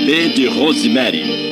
E de Rosemary.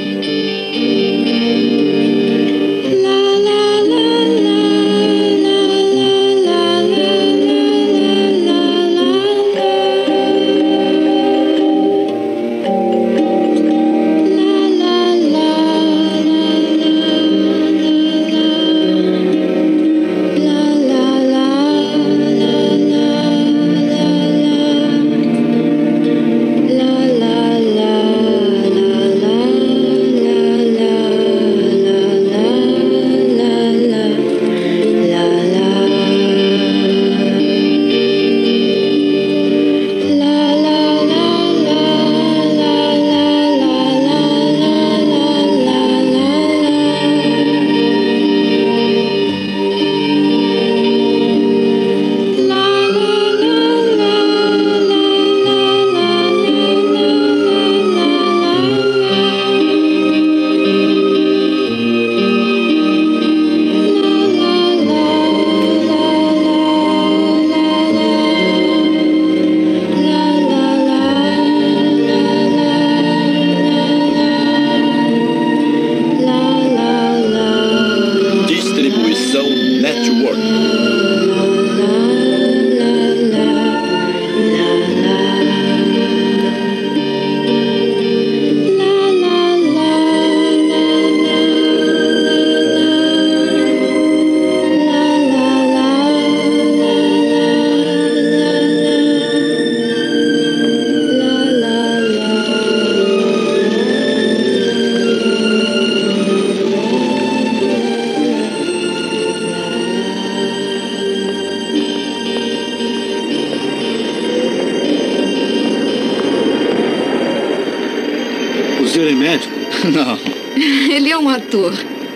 Não. Ele é um ator.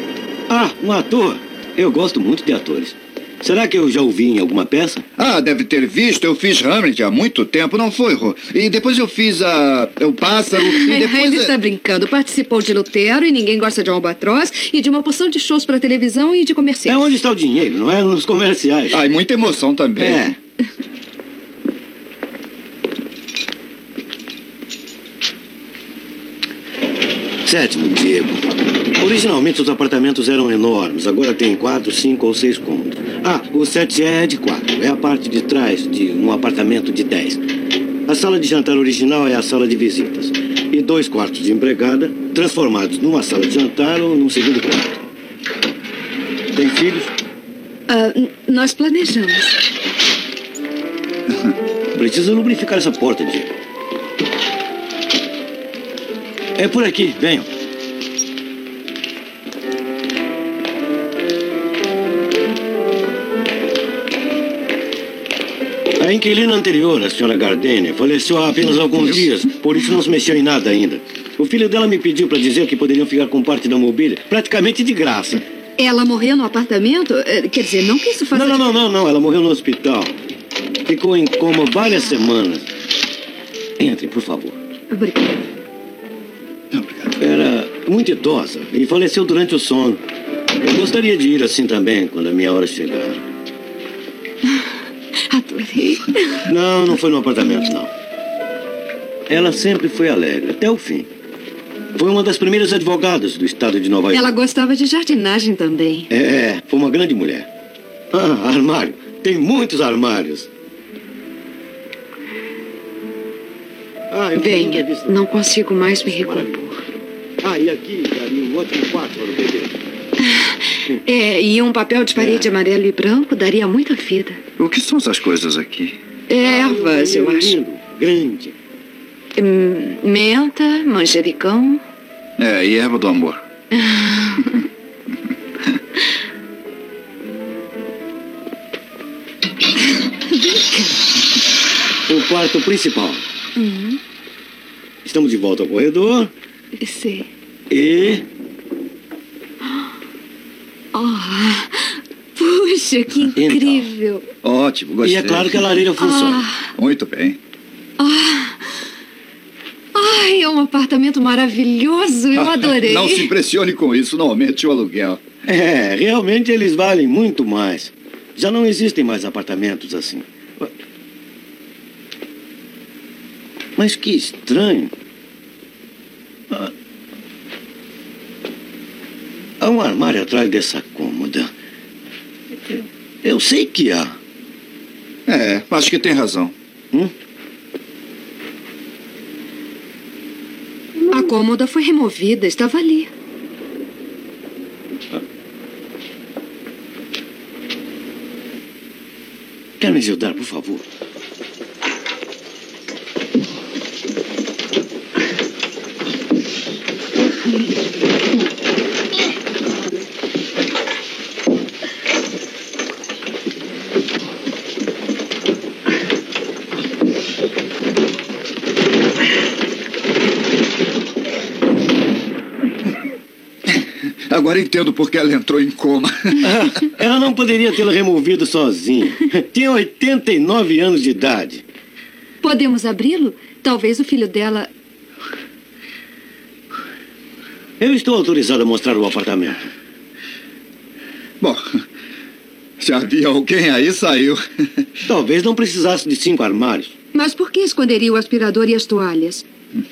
Ah, um ator? Eu gosto muito de atores. Será que eu já o vi em alguma peça? Ah, deve ter visto. Eu fiz Hamlet há muito tempo, não foi, Rô? E depois eu fiz o Pássaro e depois... Ele está brincando. Participou de Lutero e Ninguém Gosta de um Albatroz e de uma porção de shows para televisão e de comerciais. É onde está o dinheiro, não é? Nos comerciais. Ah, e muita emoção também. É. Sétimo, Diego. Originalmente os apartamentos eram enormes, agora tem 4, 5 ou 6 cômodos. Ah, o 7 é de 4, é a parte de trás de um apartamento de 10. A sala de jantar original é a sala de visitas. E 2 quartos de empregada, transformados numa sala de jantar ou num segundo quarto. Tem filhos? Nós planejamos. Precisa lubrificar essa porta, Diego. É por aqui, venham. A inquilina anterior, a senhora Gardenia, faleceu há apenas alguns dias, por isso não se mexeu em nada ainda. O filho dela me pediu para dizer que poderiam ficar com parte da mobília, praticamente de graça. Ela morreu no apartamento? Quer dizer, não que isso faça... Não, ela morreu no hospital. Ficou em coma várias semanas. Entrem, por favor. Obrigada. Era muito idosa e faleceu durante o sono. Eu gostaria de ir assim também, quando a minha hora chegar. Adorei. Não foi no apartamento, não. Ela sempre foi alegre, até o fim. Foi uma das primeiras advogadas do estado de Nova York. Ela gostava de jardinagem também. Foi uma grande mulher. Ah, armário. Tem muitos armários. Venha, não consigo mais me recompor. E aqui daria um ótimo quarto para o bebê. E um papel de parede amarelo e branco daria muita vida. O que são essas coisas aqui? Ervas, eu acho. Lindo, grande. Menta, manjericão. E erva do amor. O quarto principal. Estamos de volta ao corredor. Sim. E... Puxa, que incrível. Então. Ótimo, gostei. E é claro que a lareira funciona. Muito bem. É um apartamento maravilhoso, eu adorei. Não se impressione com isso, não aumente o aluguel. Realmente eles valem muito mais. Já não existem mais apartamentos assim. Mas que estranho. armário atrás dessa cômoda. Eu sei que há. Acho que tem razão. A cômoda foi removida, estava ali. Quer me ajudar, por favor? Agora entendo por que ela entrou em coma. Ela não poderia tê-la removido sozinha. Tinha 89 anos de idade. Podemos abri-lo? Talvez o filho dela... Eu estou autorizado a mostrar o apartamento. Bom, se havia alguém aí, saiu. Talvez não precisasse de 5 armários. Mas por que esconderia o aspirador e as toalhas?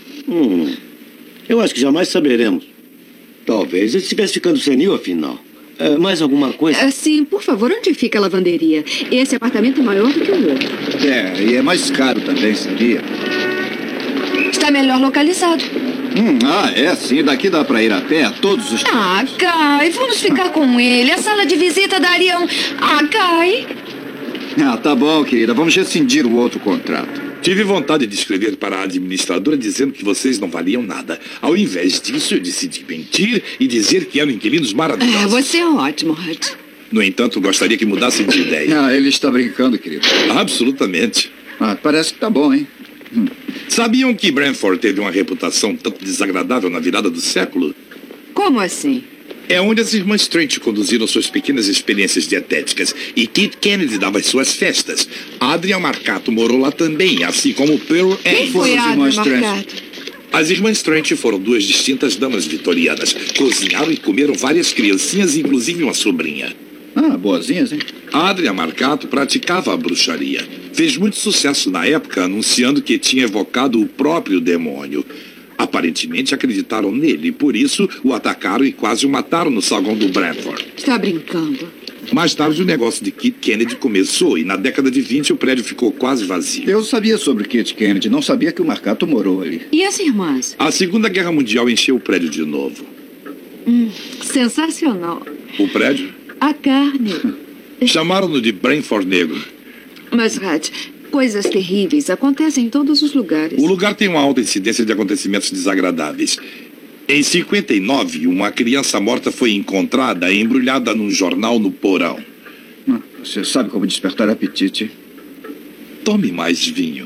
Eu acho que jamais saberemos. Talvez ele estivesse ficando senil, afinal. Mais alguma coisa? Sim, por favor, onde fica a lavanderia? Esse apartamento é maior do que o outro. E é mais caro também, sabia? Está melhor localizado. Sim. Daqui dá pra ir a pé a todos os... Kai, vamos ficar com ele. A sala de visita daria um... Kai. Tá bom, querida. Vamos rescindir o outro contrato. Tive vontade de escrever para a administradora dizendo que vocês não valiam nada. Ao invés disso, eu decidi mentir e dizer que eram inquilinos maravilhosos. Você é ótimo, Hud. No entanto, gostaria que mudassem de ideia. Ele está brincando, querido. Absolutamente. Parece que tá bom, hein? Sabiam que Branford teve uma reputação tanto desagradável na virada do século? Como assim? É onde as irmãs Trent conduziram suas pequenas experiências dietéticas e Kit Kennedy dava as suas festas. Adrian Marcato morou lá também, assim como Pearl Quem foi a Adrian Marcato? As irmãs Trent foram 2 distintas damas vitorianas. Cozinharam e comeram várias criancinhas, inclusive uma sobrinha. Boazinhas, hein? Adrian Marcato praticava a bruxaria. Fez muito sucesso na época, anunciando que tinha evocado o próprio demônio. Aparentemente acreditaram nele, por isso o atacaram e quase o mataram no saguão do Bradford. Está brincando. Mais tarde o negócio de Kit Kennedy começou e na década de 20 o prédio ficou quase vazio. Eu sabia sobre Kit Kennedy, não sabia que o Marcato morou ali. E as irmãs? A Segunda Guerra Mundial encheu o prédio de novo. Sensacional. O prédio? A carne. Chamaram-no de Branford Negro. Mas, Hud, coisas terríveis acontecem em todos os lugares. O lugar tem uma alta incidência de acontecimentos desagradáveis. Em 59, uma criança morta foi encontrada embrulhada num jornal no porão. Você sabe como despertar apetite? Tome mais vinho.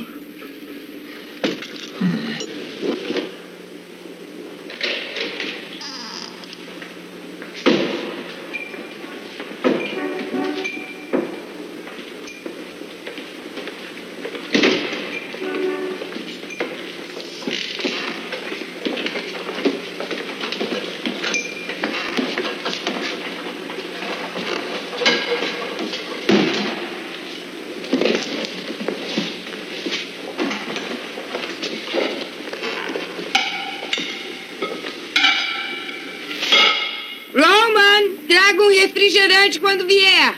Refrigerante quando vier.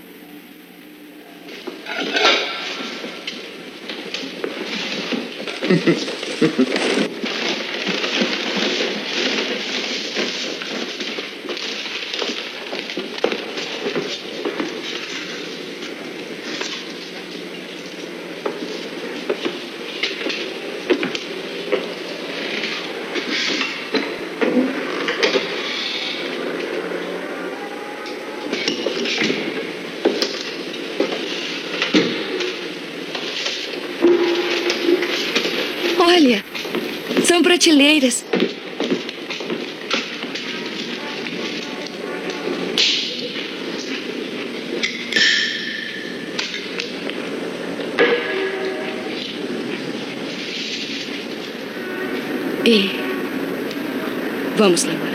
Olha, são prateleiras. E vamos namorar.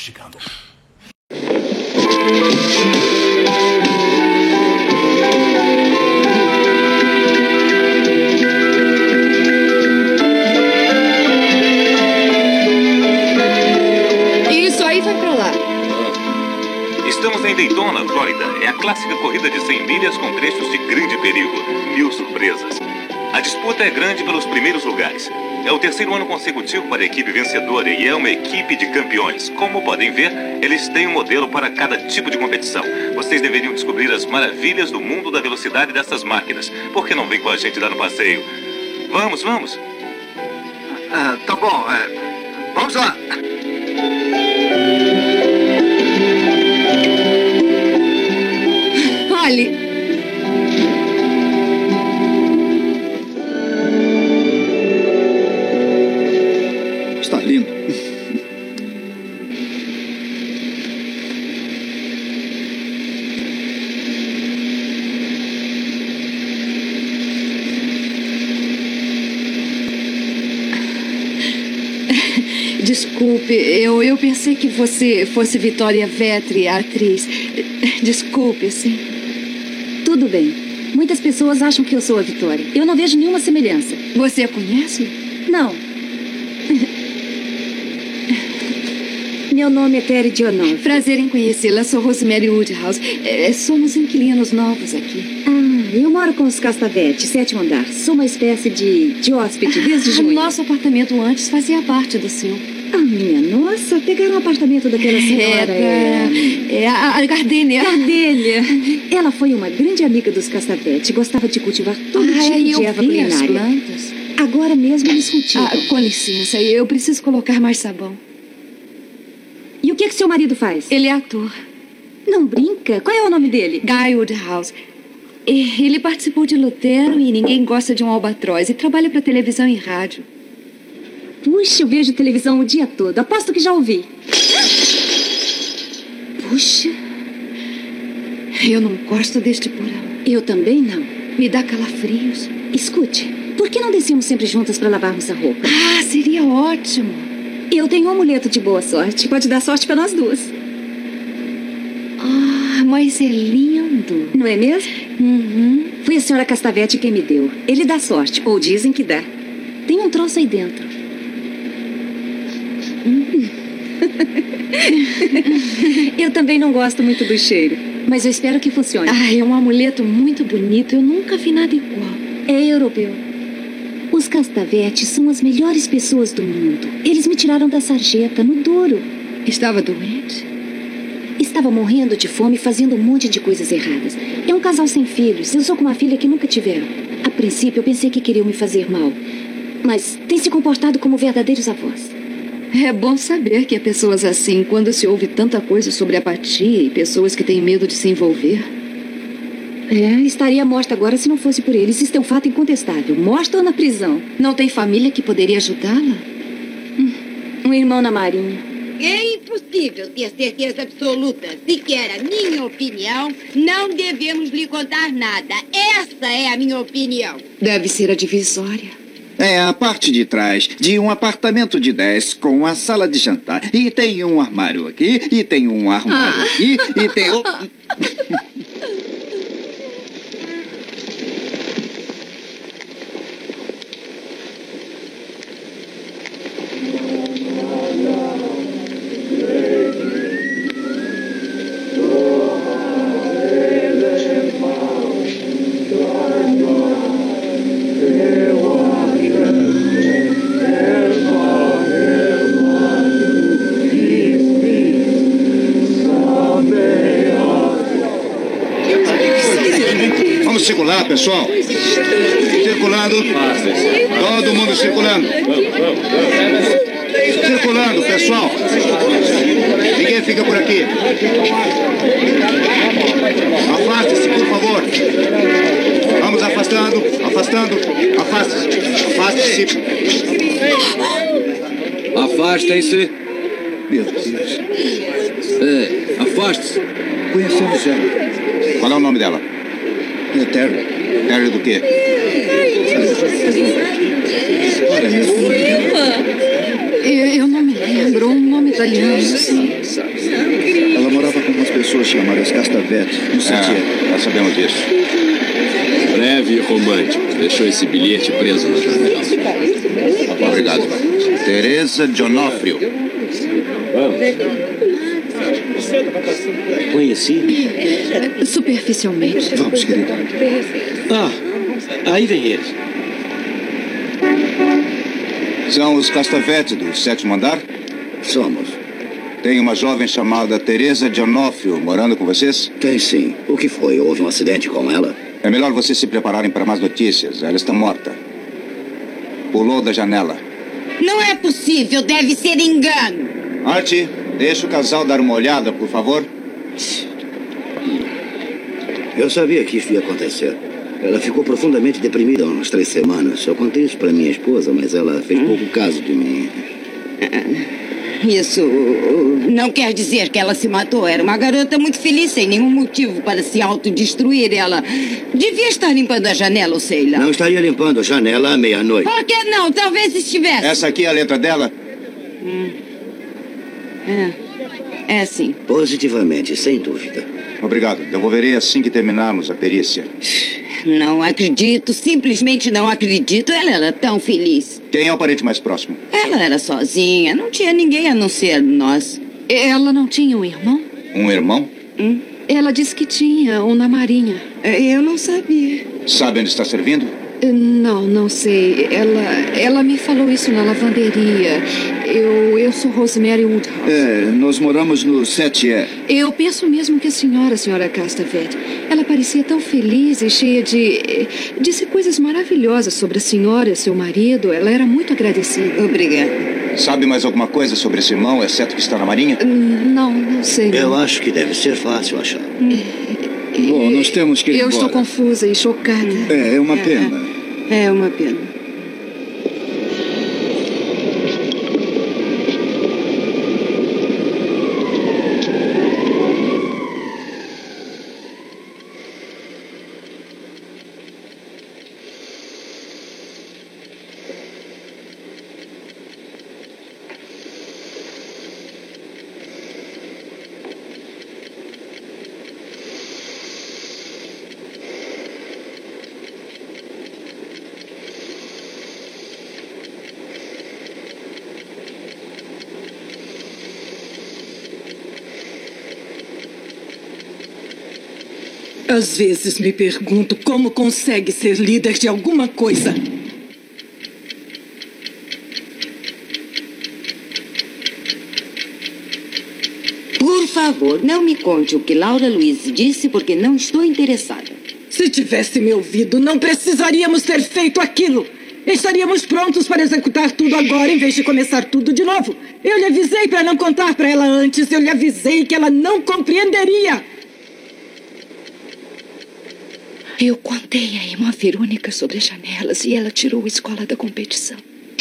chegando. Isso aí vai pra lá. Estamos em Daytona, Flórida. É a clássica corrida de 100 milhas com trechos de grande perigo. 1000 surpresas. A disputa é grande pelos primeiros lugares. É o terceiro ano consecutivo para a equipe vencedora e é uma equipe de campeões. Como podem ver, eles têm um modelo para cada tipo de competição. Vocês deveriam descobrir as maravilhas do mundo da velocidade dessas máquinas. Por que não vem com a gente dar um passeio? Vamos, vamos. Tá bom. Vamos lá. Olhe. Está lindo. Desculpe, eu pensei que você fosse Vitória Vetri, a atriz. Desculpe, sim. Tudo bem. Muitas pessoas acham que eu sou a Vitória. Eu não vejo nenhuma semelhança. Você a conhece? Não. Meu nome é Terry Dionov. Prazer em conhecê-la. Sou Rosemary Woodhouse. Somos inquilinos novos aqui. Eu moro com os Castavete, 7º andar. Sou uma espécie de hóspede desde junho. Nosso apartamento antes fazia parte do seu. Minha nossa, pegaram um apartamento daquela senhora. A Gardênia. Gardênia. Ela foi uma grande amiga dos Castavete. Gostava de cultivar todo tipo de erva culinária. As plantas. Agora mesmo eles cultivam. Com licença, eu preciso colocar mais sabão. E o que seu marido faz? Ele é ator. Não brinca? Qual é o nome dele? Guy Woodhouse. Ele participou de Lutero e Ninguém Gosta de um Albatroz e trabalha para televisão e rádio. Puxa, eu vejo televisão o dia todo. Aposto que já ouvi. Puxa. Eu não gosto deste porão. Eu também não. Me dá calafrios. Escute, por que não descemos sempre juntas para lavarmos a roupa? Seria ótimo. Eu tenho um amuleto de boa sorte. Pode dar sorte para nós duas. Mas é lindo. Não é mesmo? Uhum. Foi a senhora Castavete quem me deu. Ele dá sorte, ou dizem que dá. Tem um troço aí dentro. Eu também não gosto muito do cheiro, mas eu espero que funcione. É um amuleto muito bonito. Eu nunca vi nada igual. É europeu. Os Castavete são as melhores pessoas do mundo. Eles me tiraram da sarjeta, no duro. Estava doente? Estava morrendo de fome e fazendo um monte de coisas erradas. É um casal sem filhos. Eu sou com uma filha que nunca tiveram. A princípio, eu pensei que queriam me fazer mal. Mas têm se comportado como verdadeiros avós. É bom saber que há pessoas assim quando se ouve tanta coisa sobre apatia e pessoas que têm medo de se envolver. Estaria morta agora se não fosse por eles. Isso é um fato incontestável. Morta ou na prisão. Não tem família que poderia ajudá-la? Um irmão na marinha. É impossível ter certeza absoluta. Sequer a minha opinião, não devemos lhe contar nada. Essa é a minha opinião. Deve ser a divisória. É a parte de trás de um apartamento de 10 com uma sala de jantar. E tem um armário aqui, e tem um armário aqui, e tem... Circular, pessoal. Circulando. Todo mundo circulando. Circulando, pessoal. Ninguém fica por aqui. Afaste-se, por favor. Vamos afastando, afastando. Afaste-se. Afaste-se. Afastem-se. Meu Deus. Afaste-se. Conhecemos ela. Qual é o nome dela? Terry. Terry do quê? Eu não me lembro. Um nome italiano. pessoas chamadas Castavete no sentido. Já sabemos disso. Breve e romântico. Deixou esse bilhete preso na janela. Obrigado. Teresa D'Onofrio. Conheci? Superficialmente. Vamos, querido. Ah, aí vem eles. São os Castavete do 7º andar? Somos. Tem uma jovem chamada Teresa D'Onofrio morando com vocês? Tem sim. O que foi? Houve um acidente com ela? É melhor vocês se prepararem para mais notícias. Ela está morta. Pulou da janela. Não é possível, deve ser engano. Archie, deixa o casal dar uma olhada, por favor. Eu sabia que isso ia acontecer. Ela ficou profundamente deprimida há umas 3 semanas. Eu contei isso para minha esposa, mas ela fez pouco caso de mim. Isso não quer dizer que ela se matou. Era uma garota muito feliz, sem nenhum motivo para se autodestruir. Ela devia estar limpando a janela, ou sei lá. Não estaria limpando a janela à meia-noite. Por que não? Talvez estivesse. Essa aqui é a letra dela? É sim. Positivamente, sem dúvida. Obrigado. Devolverei assim que terminarmos a perícia. Não acredito, simplesmente não acredito. Ela era tão feliz. Quem é o parente mais próximo? Ela era sozinha, não tinha ninguém a não ser nós. Ela não tinha um irmão? Um irmão? Ela disse que tinha, um na Marinha. Eu não sabia. Sabe onde está servindo? Não sei. Ela me falou isso na lavanderia. Eu sou Rosemary Woodhouse. Nós moramos no 7E. Eu penso mesmo que a senhora Castavete. Ela parecia tão feliz e cheia de... Disse coisas maravilhosas sobre a senhora e seu marido. Ela era muito agradecida. Obrigada. Sabe mais alguma coisa sobre esse irmão, exceto que está na Marinha? Não sei. Não. Eu acho que deve ser fácil achar. Bom, nós temos que ir Eu embora. estou confusa e chocada. É uma pena. É uma pena. Às vezes me pergunto como consegue ser líder de alguma coisa. Por favor, não me conte o que Laura Louise disse, porque não estou interessada. Se tivesse me ouvido, não precisaríamos ter feito aquilo. Estaríamos prontos para executar tudo agora, em vez de começar tudo de novo. Eu lhe avisei para não contar para ela antes. Eu lhe avisei que ela não compreenderia. Eu contei a irmã Verônica sobre as janelas e ela tirou a escola da competição.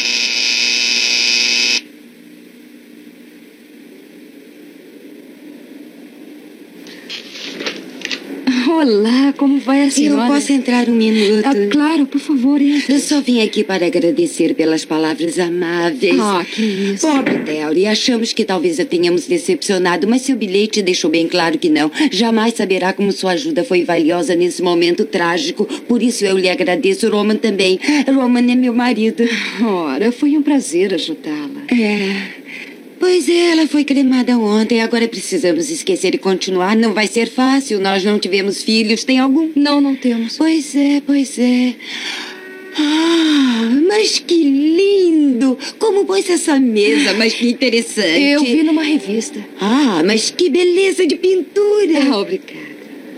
Olá, como vai a senhora? Eu posso entrar um minuto? Claro, por favor, entre. Eu só vim aqui para agradecer pelas palavras amáveis. Que isso. Pobre Terry, achamos que talvez a tenhamos decepcionado, mas seu bilhete deixou bem claro que não. Jamais saberá como sua ajuda foi valiosa nesse momento trágico. Por isso eu lhe agradeço, Roman também. Roman é meu marido. Ora, foi um prazer ajudá-la. Pois é, ela foi cremada ontem. Agora precisamos esquecer e continuar. Não vai ser fácil. Nós não tivemos filhos. Tem algum? Não temos. Pois é. Mas que lindo! Como pôs essa mesa? Mas que interessante. Eu vi numa revista. Mas que beleza de pintura. Obrigada.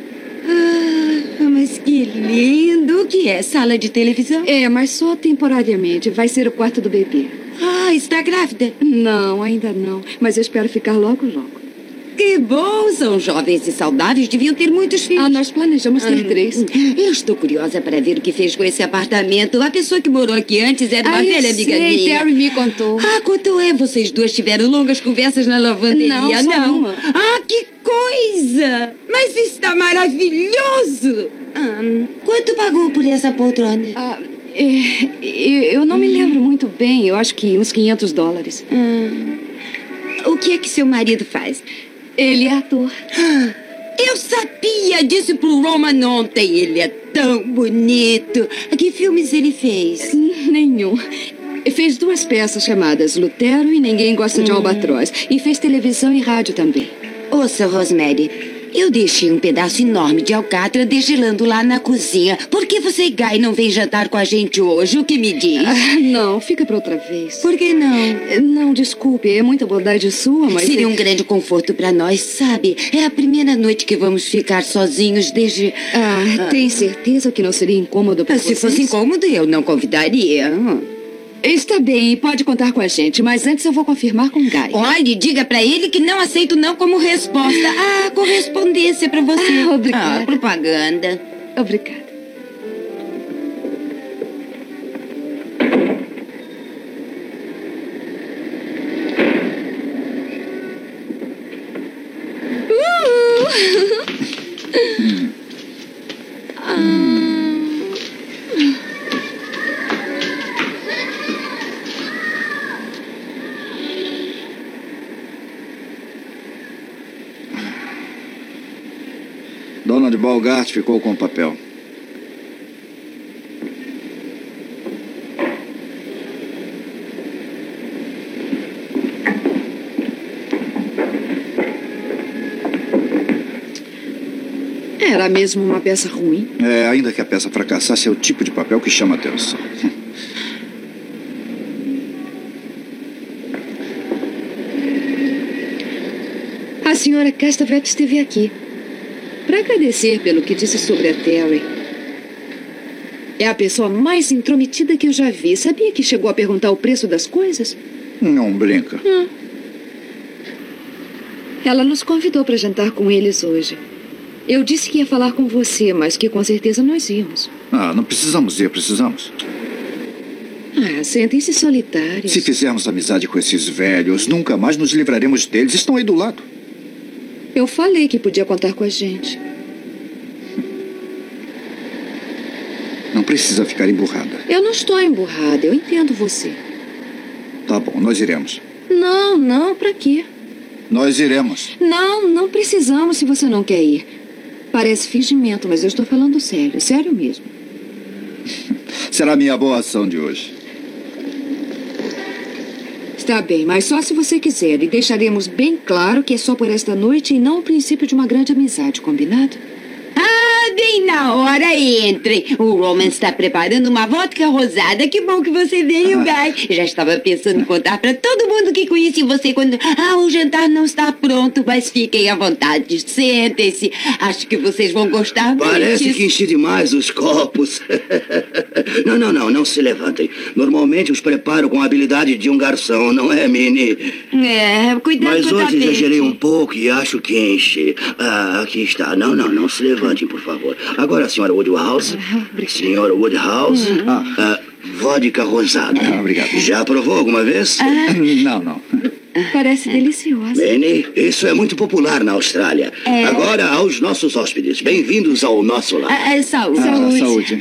Mas que lindo. O que é? Sala de televisão? Mas só temporariamente. Vai ser o quarto do bebê. Está grávida? Não, ainda não. Mas eu espero ficar logo. Que bom! São jovens e saudáveis. Deviam ter muitos filhos. Nós planejamos ter 3. Eu estou curiosa para ver o que fez com esse apartamento. A pessoa que morou aqui antes era uma velha amiga minha. Terry me contou. Contou Vocês duas tiveram longas conversas na lavanderia, não? Que coisa! Mas está maravilhoso! Quanto pagou por essa poltrona? Eu não me lembro muito bem. Eu acho que uns $500. O que é que seu marido faz? Ele é ator. Eu sabia disso pro Roman ontem. Ele é tão bonito. Que filmes ele fez? Nenhum. Fez 2 peças chamadas Lutero e Ninguém Gosta de Albatroz. E fez televisão e rádio também. Ouça, Rosemary, eu deixei um pedaço enorme de alcatra desgelando lá na cozinha. Por que você e Guy não vem jantar com a gente hoje? O que me diz? Não, fica pra outra vez. Por que não? Não, desculpe, é muita bondade sua, mas... Seria um grande conforto pra nós, sabe? É a primeira noite que vamos ficar sozinhos desde... Tem certeza que não seria incômodo pra vocês? Se fosse incômodo, eu não convidaria. Está bem, pode contar com a gente, mas antes eu vou confirmar com o Guy. Olhe, diga pra ele que não aceito não como resposta. Correspondência pra você. Obrigada. Propaganda. Obrigada. Donald Bogart ficou com o papel. Era mesmo uma peça ruim? Ainda que a peça fracassasse, é o tipo de papel que chama atenção. A senhora Castavet esteve aqui para agradecer pelo que disse sobre a Terry. É a pessoa mais intrometida que eu já vi. Sabia que chegou a perguntar o preço das coisas? Não brinca. Ela nos convidou para jantar com eles hoje. Eu disse que ia falar com você, mas que com certeza nós íamos. Não precisamos ir, precisamos. Sentem-se solitários. Se fizermos amizade com esses velhos, nunca mais nos livraremos deles. Estão aí do lado. Eu falei que podia contar com a gente. Não precisa ficar emburrada. Eu não estou emburrada, eu entendo você. Tá bom, nós iremos. Não, pra quê? Nós iremos. Não precisamos se você não quer ir. Parece fingimento, mas eu estou falando sério mesmo. Será a minha boa ação de hoje. Está bem, mas só se você quiser. E deixaremos bem claro que é só por esta noite e não o princípio de uma grande amizade, combinado? Bem na hora, entrem. O Roman está preparando uma vodka rosada. Que bom que você veio, Guy. Já estava pensando em contar para todo mundo que conheci você quando... o jantar não está pronto, mas fiquem à vontade. Sentem-se. Acho que vocês vão gostar muito. Parece que enchi demais os copos. Não se levantem. Normalmente os preparo com a habilidade de um garçom, não é, Minnie? Cuidado mas com o hoje tapete. exagerei um pouco e acho que enche. Aqui está. Não se levantem, por favor. Agora, senhora Woodhouse. Senhora Woodhouse. Vodka rosada. Obrigado. Já provou alguma vez? Não. Parece deliciosa. Minnie, isso é muito popular na Austrália. Agora, aos nossos hóspedes. Bem-vindos ao nosso lar. Saúde. Saúde.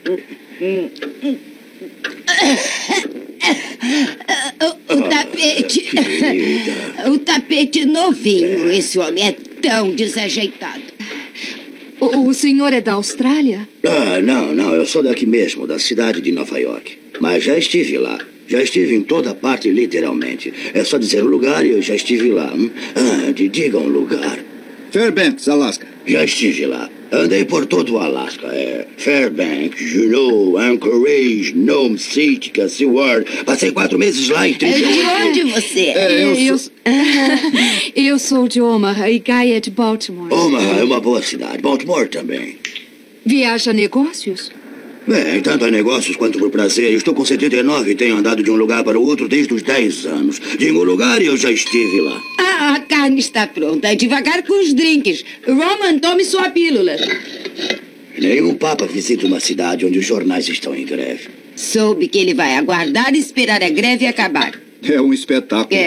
O tapete. O tapete novinho. Esse homem é tão desajeitado. O senhor é da Austrália? Não. Eu sou daqui mesmo, da cidade de Nova York. Mas já estive lá. Já estive em toda parte, literalmente. É só dizer o lugar e eu já estive lá. Diga um lugar. Fairbanks, Alaska. Já estive lá. Andei por todo o Alasca. Fairbanks, Juneau, Anchorage, Nome, Sitka, Seward. Passei 4 meses lá em 30 De onde você é? Eu sou de Omaha e Guy é de Baltimore. Omaha é uma boa cidade. Baltimore também. Viaja a negócios? Bem, tanto a negócios quanto por prazer. Eu estou com 79 e tenho andado de um lugar para o outro desde os 10 anos. Diga um lugar e eu já estive lá. A carne está pronta. Devagar com os drinks. Roman, tome sua pílula. Nenhum papa visita uma cidade onde os jornais estão em greve. Soube que ele vai aguardar e esperar a greve acabar. É um espetáculo.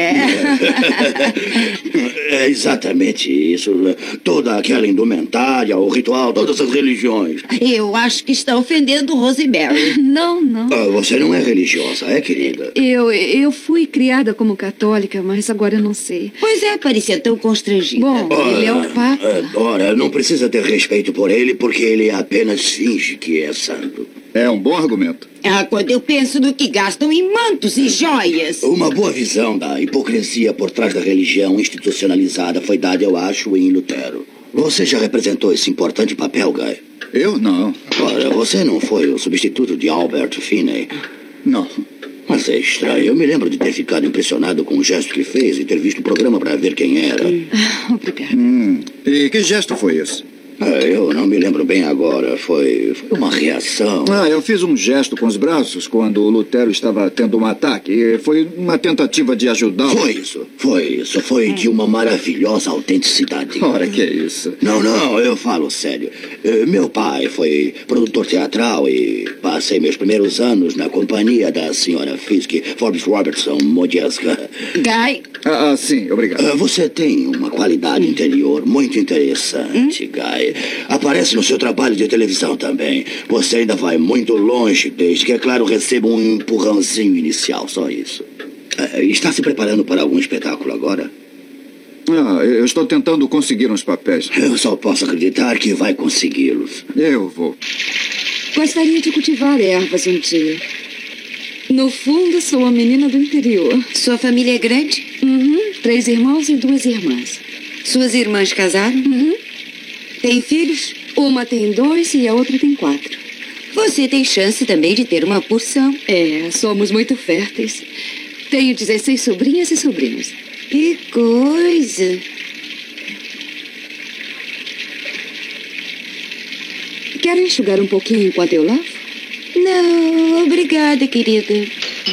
É exatamente isso. Toda aquela indumentária, o ritual, todas as religiões. Eu acho que está ofendendo Rosemary. Não, não. Você não é religiosa, é, querida? Eu fui criada como católica, mas agora eu não sei. Pois é, parecia tão constrangida. Bom, ele é o Papa. Ora, não precisa ter respeito por ele, porque ele apenas finge que é santo. É um bom argumento. Quando eu penso no que gastam em mantos e joias. Uma boa visão da hipocrisia por trás da religião institucionalizada foi dada, eu acho, em Lutero. Você já representou esse importante papel, Guy? Eu não. Ora, você não foi o substituto de Albert Finney? Não. Mas é estranho. Eu me lembro de ter ficado impressionado com o gesto que fez e ter visto o programa para ver quem era. Obrigada. E que gesto foi esse? Eu não me lembro bem agora. Foi uma reação. Eu fiz um gesto com os braços quando o Lutero estava tendo um ataque. E foi uma tentativa de ajudá-lo. Foi isso. Foi de uma maravilhosa autenticidade. Ora, que é isso? Não, eu falo sério. Meu pai foi produtor teatral e passei meus primeiros anos na companhia da senhora Fisk, Forbes Robertson, Modjeska. Guy? Sim, obrigado. Você tem uma qualidade interior muito interessante, Guy. Aparece no seu trabalho de televisão também. Você ainda vai muito longe, desde que, é claro, receba um empurrãozinho inicial, só isso. Está se preparando para algum espetáculo agora? Eu estou tentando conseguir uns papéis. Eu só posso acreditar que vai consegui-los. Eu vou. Gostaria de cultivar ervas um dia. No fundo, sou uma menina do interior. Sua família é grande? 3 irmãos e 2 irmãs. Suas irmãs casaram? Tem filhos? Uma tem 2 e a outra tem 4. Você tem chance também de ter uma porção. Somos muito férteis. Tenho 16 sobrinhas e sobrinhos. Que coisa! Quer enxugar um pouquinho enquanto eu lavo? Não, obrigada, querida.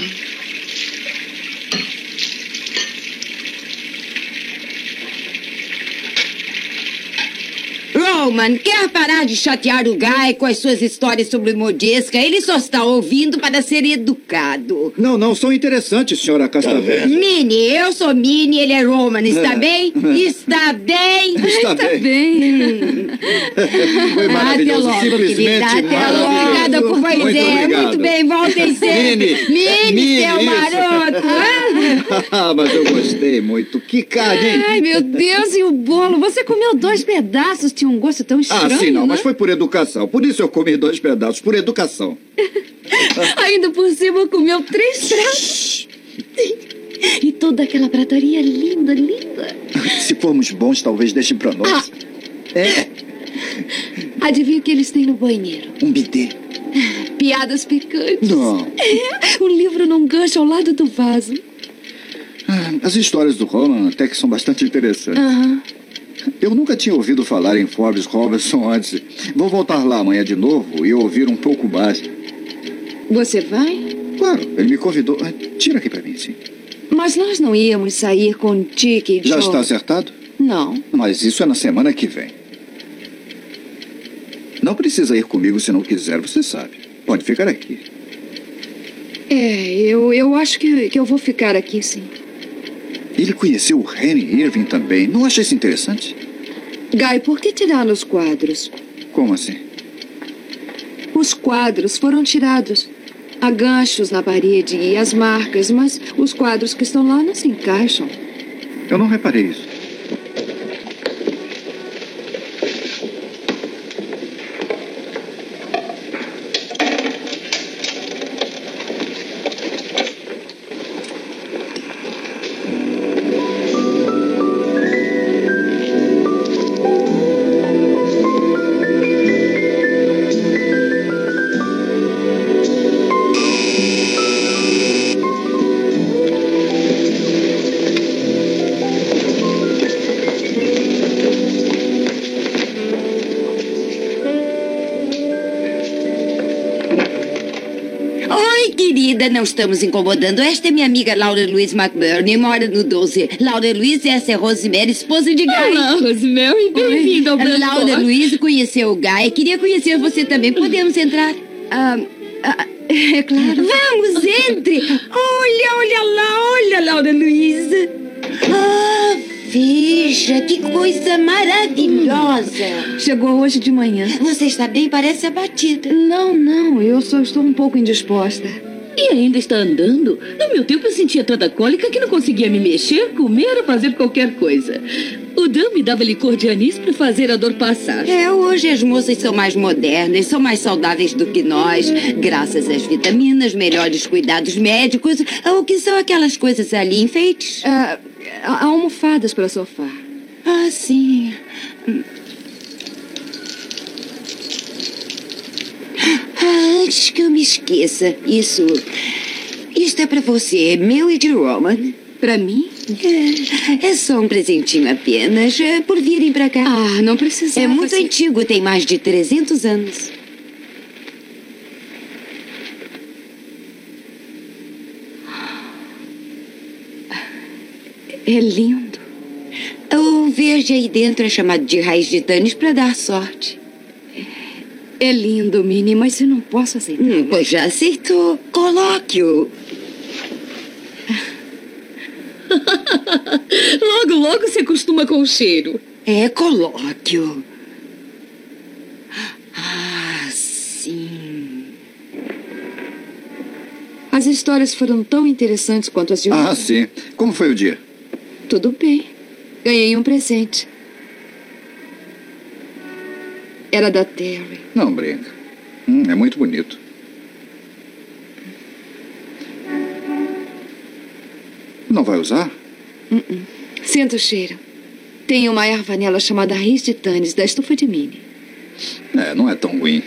Roman, quer parar de chatear o Guy com as suas histórias sobre Modjeska? Ele só está ouvindo para ser educado. Não, são interessantes, senhora Castaverde. Minnie, eu sou Minnie, ele é Roman, está bem? Está bem? Está bem. Foi maravilhoso, até logo, simplesmente até logo. Obrigada por muito bem, voltem sempre. Minnie, seu maroto. Mas eu gostei muito. Que carinho. Ai, meu Deus, e o bolo? Você comeu 2 pedaços, tinha um gosto tão estranho, sim, não, né? mas foi por educação. Por isso eu comi 2 pedaços, por educação. Ainda por cima comeu 3 pratos. E toda aquela prataria linda. Se formos bons, talvez deixe pra nós. Adivinha o que eles têm no banheiro? Um bidê. Piadas picantes. Não. Um livro num gancho ao lado do vaso. As histórias do Roman até que são bastante interessantes. Eu nunca tinha ouvido falar em Forbes Robertson antes. Vou voltar lá amanhã de novo e ouvir um pouco mais. Você vai? Claro, ele me convidou. Tira aqui pra mim, sim. Mas nós não íamos sair com Dick e Joe. Já está acertado? Não. Mas isso é na semana que vem. Não precisa ir comigo se não quiser, você sabe. Pode ficar aqui. Eu acho que eu vou ficar aqui, sim. Ele conheceu o Henry Irving também. Não acha isso interessante? Guy, por que tiraram os quadros? Como assim? Os quadros foram tirados. Há ganchos na parede e as marcas, mas os quadros que estão lá não se encaixam. Eu não reparei isso. Não estamos incomodando. Esta é minha amiga Laura Louise McBurney, mora no 12. Laura Louise, essa é Rosemary, esposa de Guy. Olá, Rosemary, bem-vinda ao Brasil. Laura Louise conheceu o Guy. Queria conhecer você também. Podemos entrar? É claro. Vamos, entre! Olha Laura Luísa. Ah, veja, que coisa maravilhosa. Chegou hoje de manhã. Você está bem? Parece abatida. Não, eu só estou um pouco indisposta. E ainda está andando? No meu tempo eu sentia tanta cólica que não conseguia me mexer, comer ou fazer qualquer coisa. O Dan me dava licor de anis para fazer a dor passar. Hoje as moças são mais modernas, são mais saudáveis do que nós, graças às vitaminas, melhores cuidados médicos. O que são aquelas coisas ali, enfeites? Almofadas para sofá. Ah, sim. Antes que eu me esqueça, isto é para você, meu e de Roman. Para mim? É só um presentinho apenas, por virem para cá. Ah, não precisava. É muito antigo, tem mais de 300 anos. É lindo. O verde aí dentro é chamado de raiz de tânis para dar sorte. É lindo, Minnie, mas eu não posso aceitar. Pois já aceitou. Coloque-o. Logo se acostuma com o cheiro. Coloque-o. Ah, sim. As histórias foram tão interessantes quanto as de hoje. Ah, sim. Como foi o dia? Tudo bem. Ganhei um presente. Era da Terry. Não brinca. É muito bonito. Não vai usar? Sinta o cheiro. Tem uma erva nela chamada raiz de tânis da estufa de Minnie. Não é tão ruim.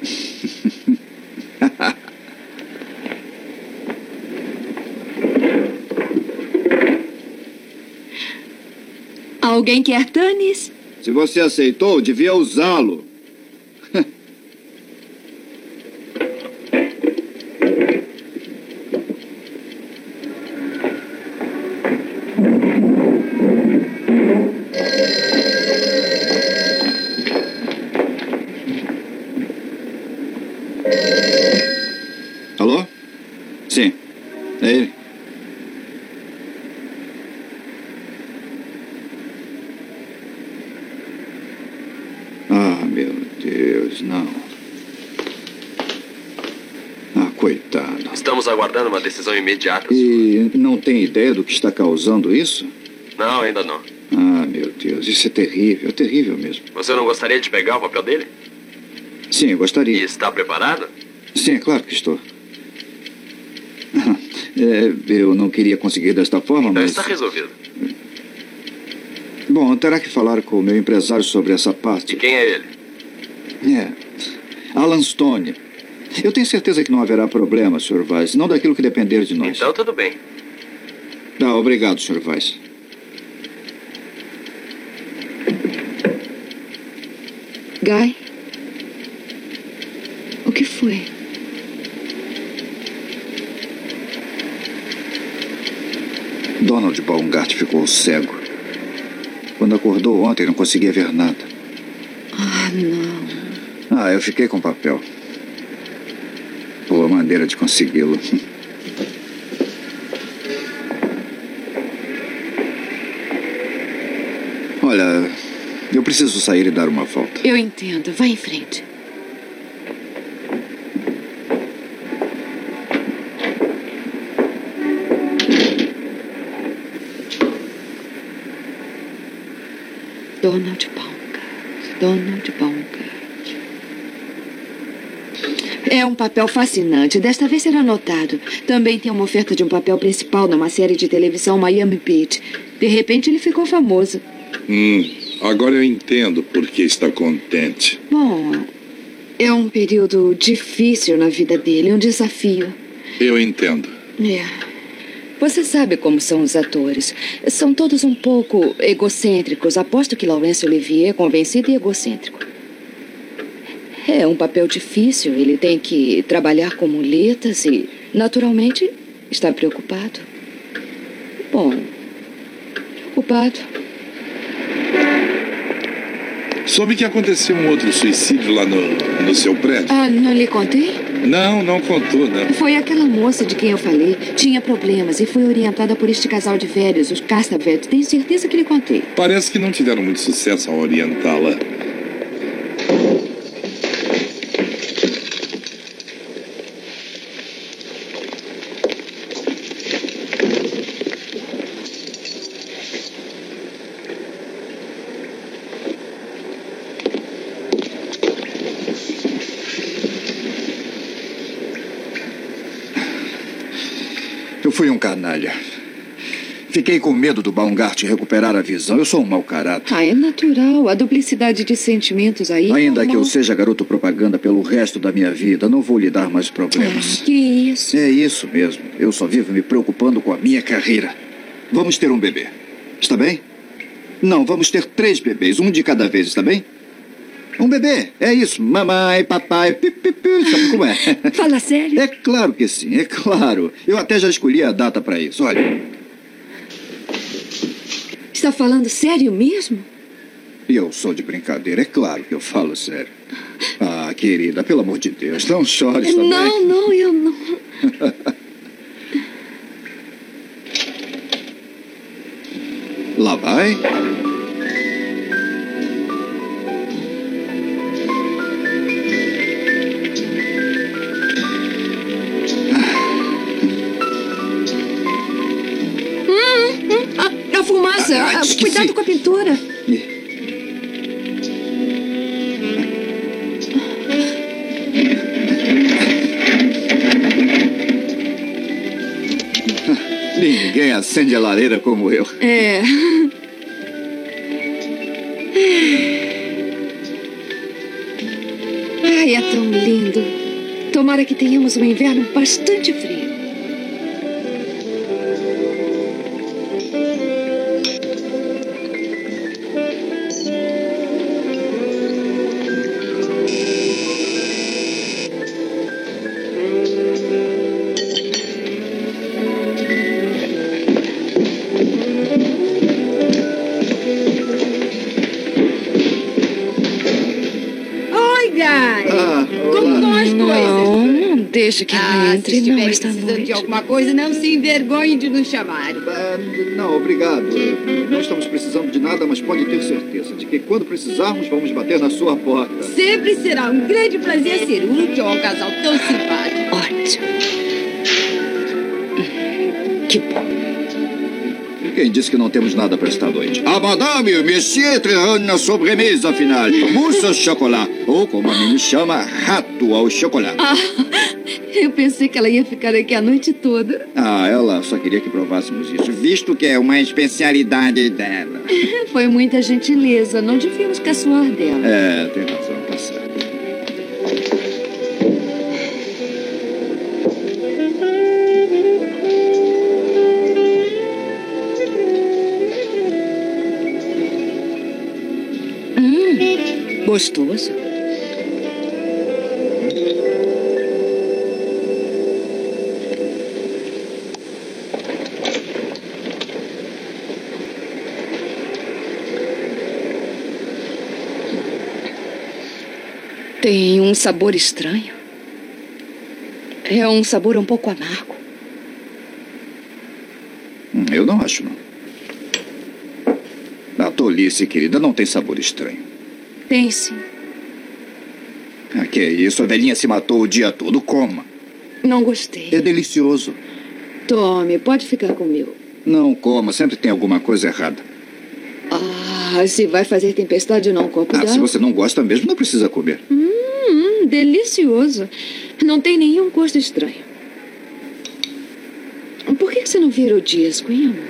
Alguém quer tânis? Se você aceitou, devia usá-lo. Alô? Sim, é ele. Ah, meu Deus, não. Ah, coitado. Estamos aguardando uma decisão imediata. E não tem ideia do que está causando isso? Não, ainda não. Ah, meu Deus, isso é terrível mesmo. Você não gostaria de pegar o papel dele? Sim, eu gostaria. E está preparado? Sim, claro que estou. Eu não queria conseguir desta forma, Então mas... está resolvido. Bom, terá que falar com o meu empresário sobre essa parte. E quem é ele? Alan Stone. Eu tenho certeza que não haverá problema, Sr. Weiss. Não daquilo que depender de nós. Então tudo bem. Obrigado, Sr. Weiss. Guy? O que foi? Donald Baumgart ficou cego. Quando acordou ontem, não conseguia ver nada. Ah, não. Eu fiquei com papel. Boa maneira de consegui-lo. Olha, eu preciso sair e dar uma volta. Eu entendo. Vai em frente. Donald Baumgart. É um papel fascinante. Desta vez será notado. Também tem uma oferta de um papel principal numa série de televisão Miami Beach. De repente ele ficou famoso. Agora eu entendo por que está contente. Bom, é um período difícil na vida dele, um desafio. Eu entendo. Você sabe como são os atores. São todos um pouco egocêntricos. Aposto que Laurence Olivier é convencido e egocêntrico. É um papel difícil. Ele tem que trabalhar com muletas e, naturalmente, está preocupado. Bom, preocupado. Soube que aconteceu um outro suicídio lá no seu prédio? Não lhe contei? Não contou, não. Foi aquela moça de quem eu falei. Tinha problemas e foi orientada por este casal de velhos, os Castavet. Tenho certeza que lhe contei. Parece que não tiveram muito sucesso ao orientá-la. Eu fui um canalha. Fiquei com medo do Baumgart recuperar a visão. Eu sou um mau caráter. É natural. A duplicidade de sentimentos aí... Ainda que eu normal. seja garoto propaganda pelo resto da minha vida, não vou lhe dar mais problemas. Que isso? É isso mesmo. Eu só vivo me preocupando com a minha carreira. Vamos ter um bebê. Está bem? Não, vamos ter 3 bebês. Um de cada vez, está bem? Um bebê. É isso. Mamãe, papai, pipipi. Sabe como é? Fala sério? É claro que sim, é claro. Eu até já escolhi a data para isso. Olha. Está falando sério mesmo? E eu sou de brincadeira. É claro que eu falo sério. Ah, querida, pelo amor de Deus. Não chore, está bem? Não, eu não. Lá vai. A fumaça. esqueci. Cuidado com a pintura. Ninguém acende a lareira como eu. É. Ai, é tão lindo. Tomara que tenhamos um inverno bastante frio. Oi, Guy. Como estão as coisas? Não deixa que ela entre, se não, estiverem esta precisando noite. de alguma coisa, não se envergonhe de nos chamar. Não, obrigado. Não estamos precisando de nada, mas pode ter certeza de que quando precisarmos, vamos bater na sua porta. Sempre será um grande prazer ser útil a um casal tão simpático. Ótimo. Que bom. Quem disse que não temos nada para esta noite? A madame, o monsieur treinando na sobremesa final. Mousse au chocolat. Ou como a mim me chama, rato ao chocolate. Eu pensei que ela ia ficar aqui a noite toda. Ela só queria que provássemos isso, visto que é uma especialidade dela. Foi muita gentileza. Não devíamos caçoar dela. Tem razão, tá certo. Gostoso. Tem um sabor estranho. É um sabor um pouco amargo. Eu não acho, não. A tolice, querida, não tem sabor estranho. Tem sim. Que é isso? A velhinha se matou o dia todo. Coma. Não gostei. É delicioso. Tome, pode ficar com o meu. Não coma, sempre tem alguma coisa errada. Se vai fazer tempestade, não copo d'água. Se você não gosta mesmo, não precisa comer. Delicioso. Não tem nenhum gosto estranho. Por que você não vira o disco, hein, amor?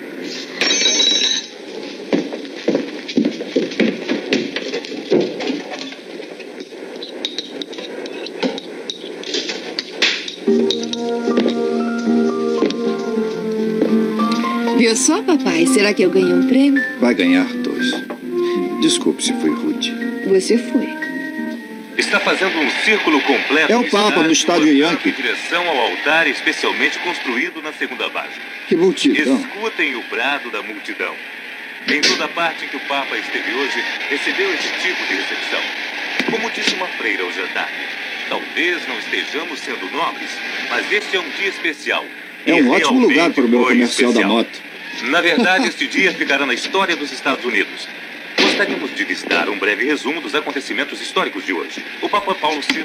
Viu só, papai? Será que eu ganhei um prêmio? Vai ganhar 2. Desculpe se fui rude. Você foi. Está fazendo um círculo completo. É o Papa no estádio Yankee. Em direção ao altar especialmente construído na segunda base. Que multidão. Escutem o brado da multidão. Em toda parte em que o Papa esteve hoje, recebeu esse tipo de recepção. Como disse uma freira ao jantar. Talvez não estejamos sendo nobres, mas este é um dia especial. É um ótimo lugar para o meu comercial da moto. Na verdade, este dia ficará na história dos Estados Unidos. Gostaríamos de listar um breve resumo dos acontecimentos históricos de hoje. O Papa Paulo VI...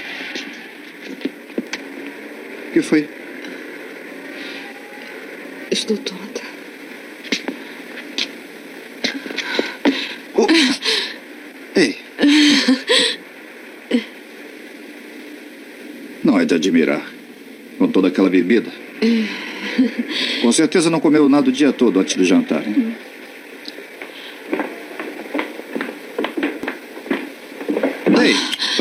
O que foi? Estou tonta. Oh. Ei. Não é de admirar. Com toda aquela bebida. Com certeza não comeu nada o dia todo antes do jantar, hein? Ei.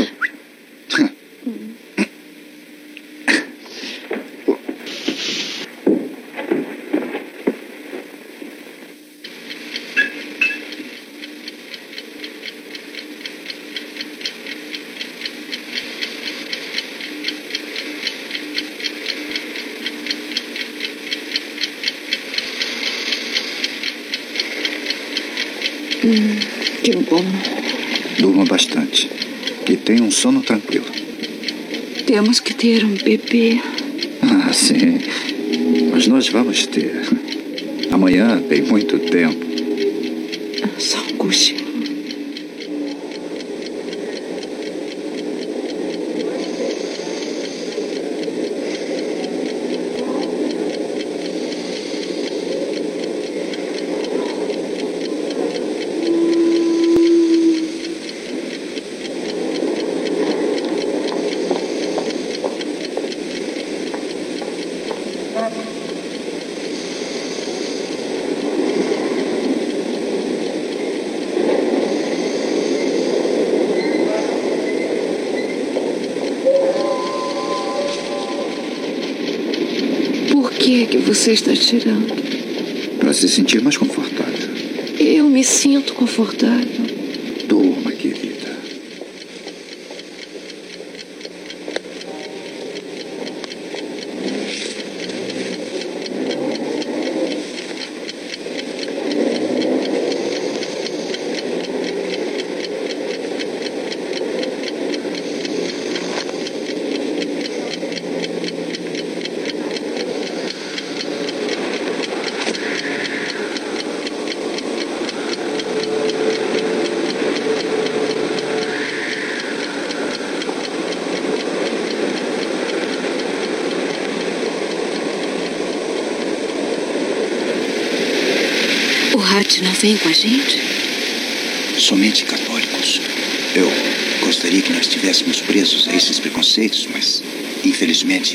Que bom. Durma bastante. E tenha um sono tranquilo. Temos que ter um bebê. Ah, sim. Mas nós vamos ter. Amanhã tem muito tempo. Só angústia. Por que você está tirando? Para se sentir mais confortável. Eu me sinto confortável. Durma, querida. O Hart não vem com a gente? Somente católicos. Eu gostaria que nós estivéssemos presos a esses preconceitos, mas, infelizmente...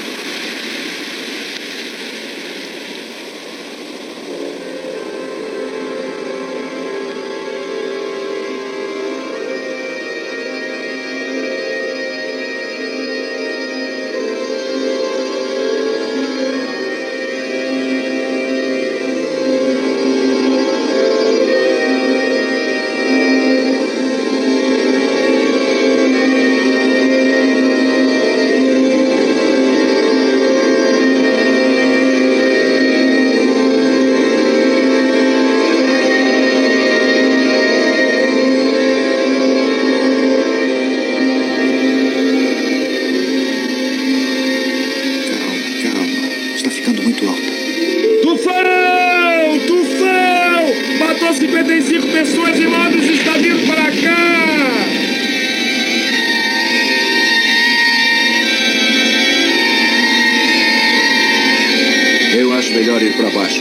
Tufão! Tufão! Matou 55 pessoas e Londres está vindo para cá! Eu acho melhor ir para baixo.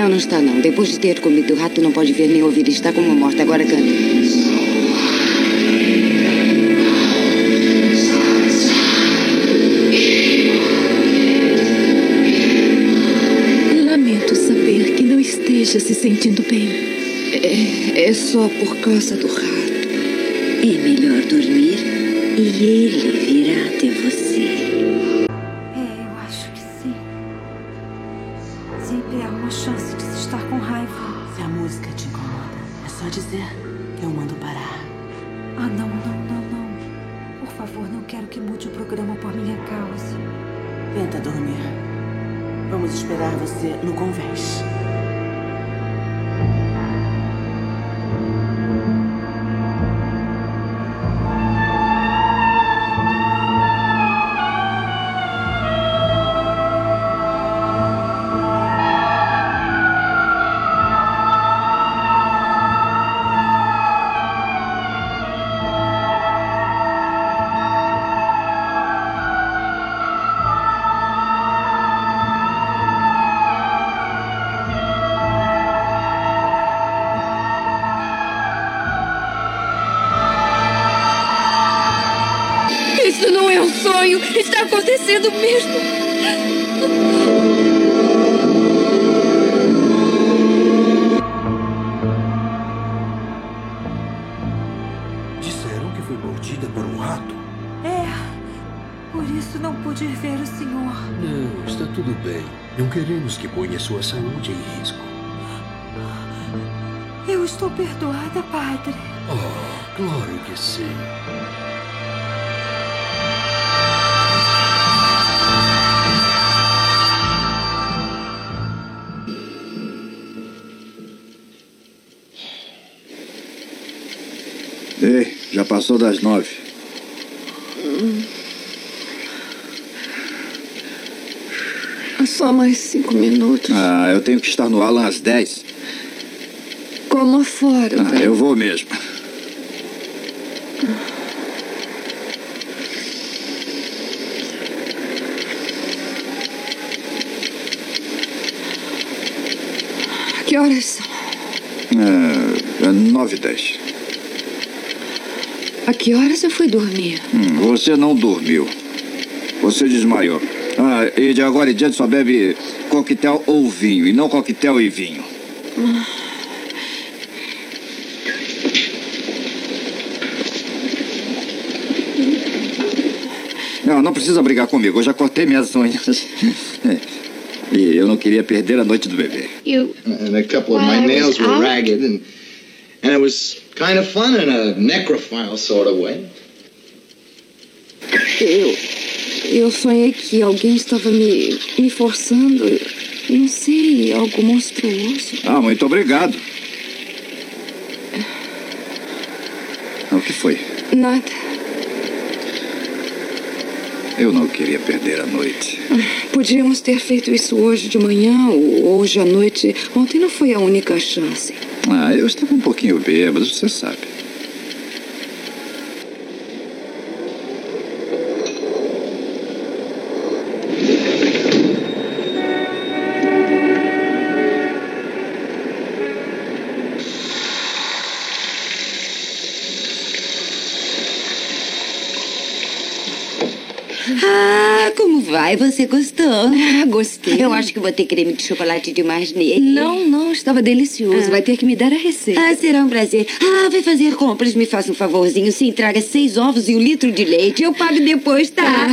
Não, não está não. Depois de ter comido o rato, não pode ver nem ouvir. Está como morta. Agora canta. Lamento saber que não esteja se sentindo bem. É só por causa do rato. É melhor dormir e ele virá até você. Eu acho que sim. Sempre há uma chance de se estar com raiva. Se a música te incomoda, é só dizer que eu mando parar. Ah, não. Por favor, não quero que mude o programa por minha causa. Tenta dormir. Vamos esperar você no convés. Isso não é um sonho! Está acontecendo mesmo! Disseram que foi mordida por um rato. É, por isso não pude ver o senhor. Não, está tudo bem. Não queremos que ponha sua saúde em risco. Eu estou perdoada, padre. Oh, claro que sim. Ei, já passou das 9. Só mais 5 minutos. Ah, eu tenho que estar no Alan às 10. Como fora. Ah, eu vou mesmo. Que horas são? 9h10. A que horas eu fui dormir? Você não dormiu. Você desmaiou. Ah, e de agora em diante só bebe coquetel ou vinho, e não coquetel e vinho. Não precisa brigar comigo. Eu já cortei minhas unhas. E eu não queria perder a noite do bebê. And a couple of my nails were ragged, and it was kind of fun in a necrophile sort of way. Eu sonhei que alguém estava me forçando. Não sei, algo monstruoso. Ah, muito obrigado. O que foi? Nada. Eu não queria perder a noite. Podíamos ter feito isso hoje de manhã ou hoje à noite. Ontem não foi a única chance. Ah, eu estava um pouquinho bêbado, você sabe. Ah, como vai? Você gostou? Ah, gostei. Eu acho que vou ter creme de chocolate demais nele. Não, estava delicioso. Vai ter que me dar a receita. Ah, será um prazer. Ah, vai fazer compras, me faça um favorzinho. Sim, traga 6 ovos e 1 litro de leite. Eu pago depois, tá?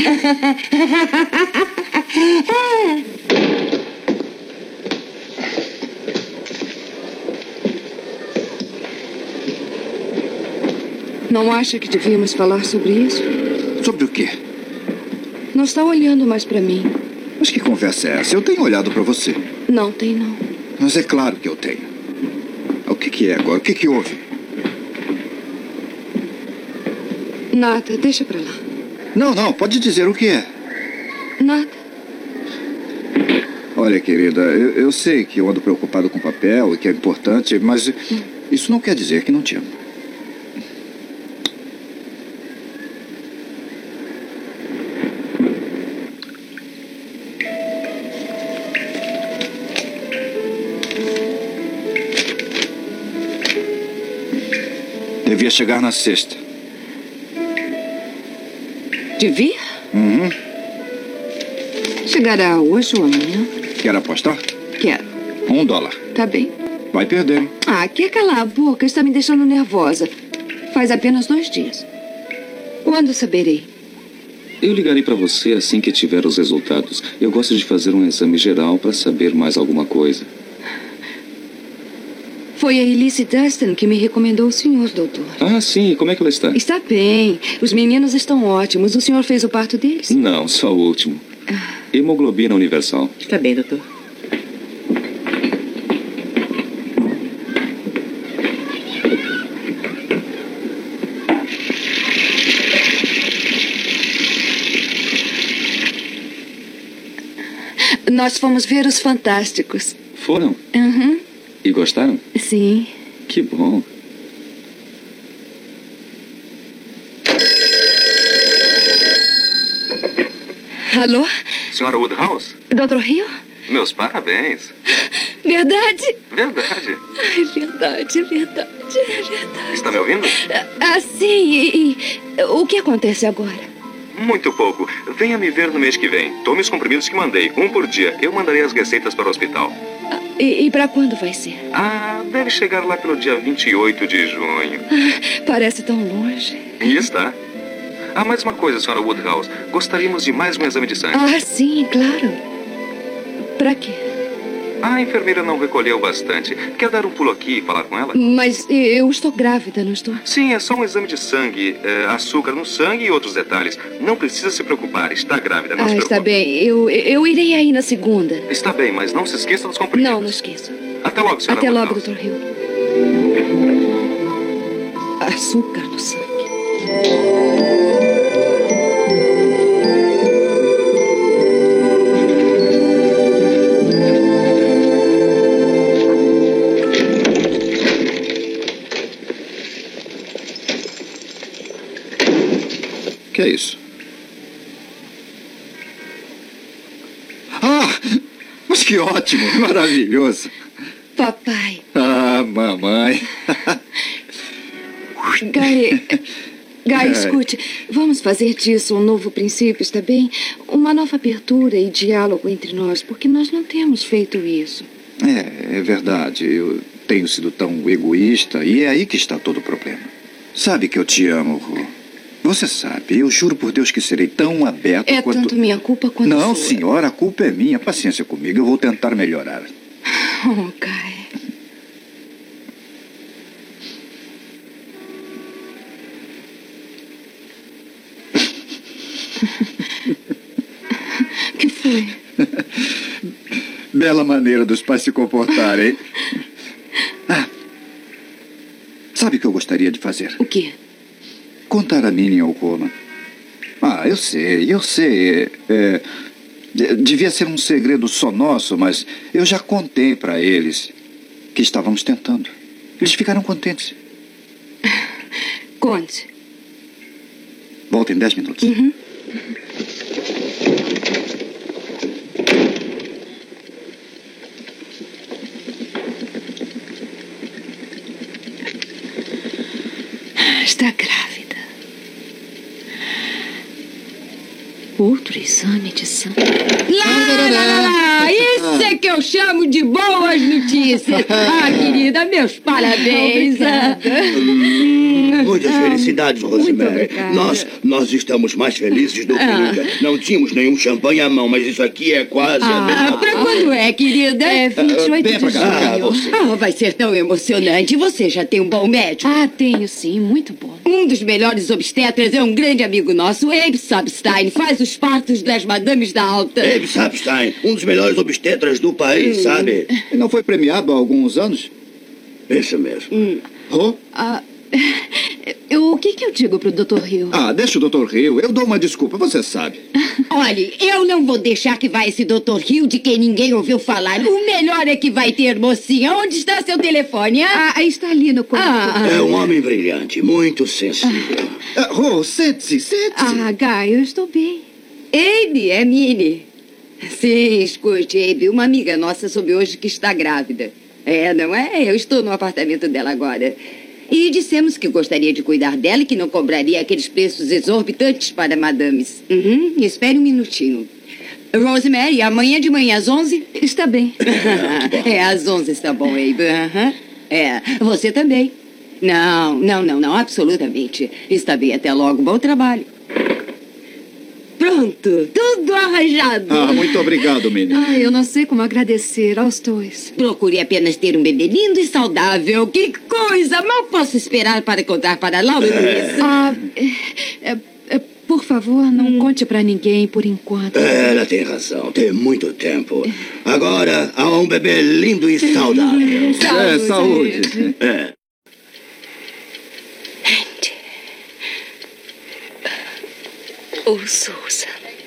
Não acha que devíamos falar sobre isso? Sobre o quê? Não está olhando mais para mim. Mas que conversa é essa? Eu tenho olhado para você. Não tem, não. Mas é claro que eu tenho. O que é agora? O que houve? Nada, deixa pra lá. Não, pode dizer o que é. Nada. Olha, querida, eu sei que eu ando preocupado com o papel e que é importante, mas isso não quer dizer que não te amo. chegar na sexta. De vir? Uhum. Chegará hoje ou amanhã? Quer apostar? Quero. $1. Tá bem. Vai perder, hein? Ah, quer calar a boca? Está me deixando nervosa. Faz apenas 2 dias. Quando saberei? Eu ligarei para você assim que tiver os resultados. Eu gosto de fazer um exame geral para saber mais alguma coisa. Foi a Elise Dustin que me recomendou o senhor, doutor. Ah, sim. Como é que ela está? Está bem. Os meninos estão ótimos. O senhor fez o parto deles? Não, só o último. Hemoglobina universal. Está bem, doutor. Nós fomos ver os Fantásticos. Foram? Uhum. E gostaram? Sim. Que bom. Alô? Senhora Woodhouse? Dr. Hill? Meus parabéns. Verdade? Verdade. Ai, verdade, verdade, verdade. Está me ouvindo? Ah, sim. E o que acontece agora? Muito pouco. Venha me ver no mês que vem. Tome os comprimidos que mandei, 1 por dia. Eu mandarei as receitas para o hospital. E para quando vai ser? Ah, deve chegar lá pelo dia 28 de junho. Parece tão longe. E está. Ah, mais uma coisa, senhora Woodhouse. Gostaríamos de mais um exame de sangue. Ah, sim, claro. Para quê? A enfermeira não recolheu bastante. Quer dar um pulo aqui e falar com ela? Mas eu estou grávida, não estou? Sim, é só um exame de sangue. Açúcar no sangue e outros detalhes. Não precisa se preocupar. Está grávida, não se preocupe. Está bem. Eu irei aí na segunda. Está bem, mas não se esqueça dos comprimidos. Não esqueço. Até logo, senhora Até logo, Woodhouse. Dr. Hill. Açúcar no sangue. Que é isso? Ah! Mas que ótimo! Maravilhoso! Papai. Ah, mamãe. Guy, escute. Vamos fazer disso um novo princípio, está bem? Uma nova abertura e diálogo entre nós, porque nós não temos feito isso. É verdade. Eu tenho sido tão egoísta e é aí que está todo o problema. Sabe que eu te amo, Ru. Você sabe, eu juro por Deus que serei tão aberto quanto... É tanto minha culpa quanto Não, sua. senhora, a culpa é minha. Paciência comigo, eu vou tentar melhorar. Oh, Guy. O que foi? Bela maneira dos pais se comportarem. Sabe o que eu gostaria de fazer? O quê? Contar a Minnie ao Coleman. Eu sei. Devia ser um segredo só nosso, mas eu já contei para eles que estávamos tentando. Eles ficaram contentes. Conte. Volta em 10 minutos. Uhum. Está grávida. Outro exame de sangue. Isso é que eu chamo de boas notícias. Querida, meus parabéns. Muitas felicidades, Rosemary. Nós estamos mais felizes do que nunca. Não tínhamos nenhum champanhe à mão, mas isso aqui é quase a mesma Pra coisa. quando é, querida? É 28 de junho. Vai ser tão emocionante. Você já tem um bom médico? Tenho sim, muito bom. Um dos melhores obstetras é um grande amigo nosso, Abe Sapstein. Faz os partos das madames da alta. Abe Sapstein, um dos melhores obstetras do país, sabe? E não foi premiado há alguns anos? Isso mesmo. O que eu digo pro Dr. Hill? Deixa o Dr. Hill. Eu dou uma desculpa, você sabe. Olhe, eu não vou deixar que vá esse Dr. Hill de quem ninguém ouviu falar. O melhor é que vai ter, mocinha. Onde está seu telefone? Está ali no quarto. É um homem brilhante, muito sensível. Rô, sente-se. Guy, eu estou bem. Abe, é Minnie. Sim, escute, Abe. Uma amiga nossa soube hoje que está grávida. Não é? Eu estou no apartamento dela agora. E dissemos que gostaria de cuidar dela e que não cobraria aqueles preços exorbitantes para madames. Espere um minutinho. Rosemary, amanhã de manhã às 11? Está bem. Às 11 está bom, Abe. Você também. Não, absolutamente. Está bem, até logo. Bom trabalho. Pronto, tudo arranjado. Muito obrigado, Minnie. Eu não sei como agradecer aos dois. Procure apenas ter um bebê lindo e saudável. Que coisa! Mal posso esperar para contar para Laura isso. Por favor, não conte pra ninguém por enquanto. Ela tem razão, tem muito tempo. Agora há um bebê lindo e saudável. Saúde. Oh, Susan.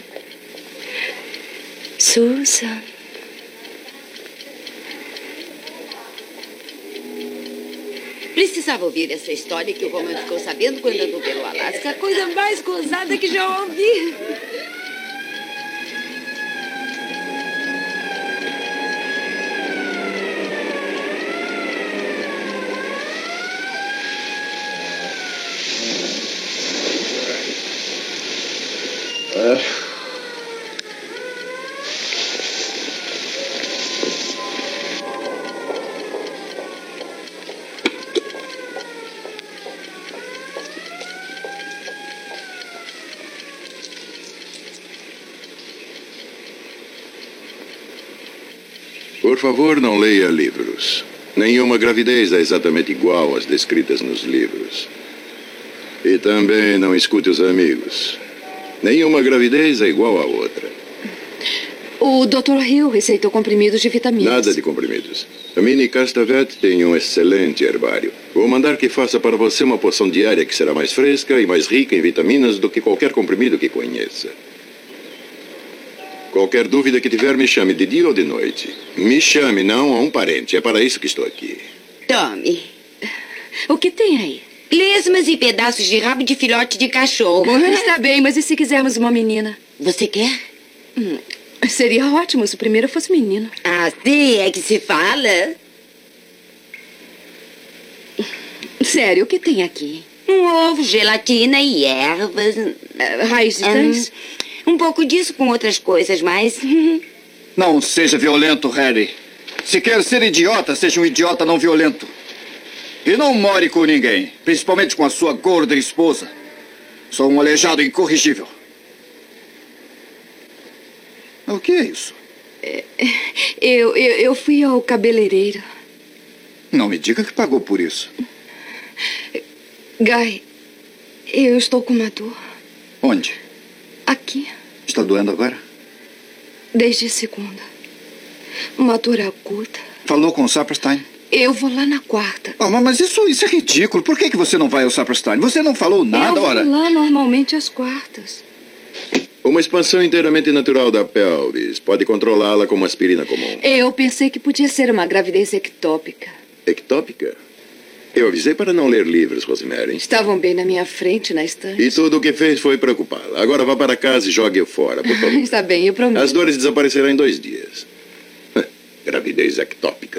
Susan. Precisava ouvir essa história que o Roman ficou sabendo quando andou pelo Alasca. A coisa mais gozada que já ouvi. Por favor, não leia livros. Nenhuma gravidez é exatamente igual às descritas nos livros. E também não escute os amigos. Nenhuma gravidez é igual à outra. O Dr. Hill receitou comprimidos de vitaminas. Nada de comprimidos. A Minnie Castavet tem um excelente herbário. Vou mandar que faça para você uma poção diária que será mais fresca e mais rica em vitaminas do que qualquer comprimido que conheça. Qualquer dúvida que tiver, me chame de dia ou de noite. Me chame, não a um parente. É para isso que estou aqui. Tome. O que tem aí? Lesmas e pedaços de rabo de filhote de cachorro. Está bem, mas e se quisermos uma menina? Você quer? Seria ótimo se o primeiro fosse menino. Assim é que se fala. Sério, o que tem aqui? Um ovo, gelatina e ervas. Raiz de tãs? Um pouco disso com outras coisas, mas... Não seja violento, Harry. Se quer ser idiota, seja um idiota não violento. E não more com ninguém, principalmente com a sua gorda esposa. Sou um aleijado incorrigível. O que é isso? Eu fui ao cabeleireiro. Não me diga que pagou por isso. Guy, eu estou com uma dor. Onde? Aqui. Está doendo agora? Desde segunda. Uma dor aguda. Falou com o Saperstein? Eu vou lá na quarta. Mas isso é ridículo. Por que você não vai ao Saperstein? Você não falou nada, ora. Eu vou lá normalmente às quartas. Uma expansão inteiramente natural da pelvis. Pode controlá-la com uma aspirina comum. Eu pensei que podia ser uma gravidez ectópica. Ectópica? Eu avisei para não ler livros, Rosemary. Estavam bem na minha frente, na estante. E tudo o que fez foi preocupá-la. Agora vá para casa e jogue-o fora, por favor. Está bem, eu prometo. As dores desaparecerão em 2 dias. Gravidez ectópica.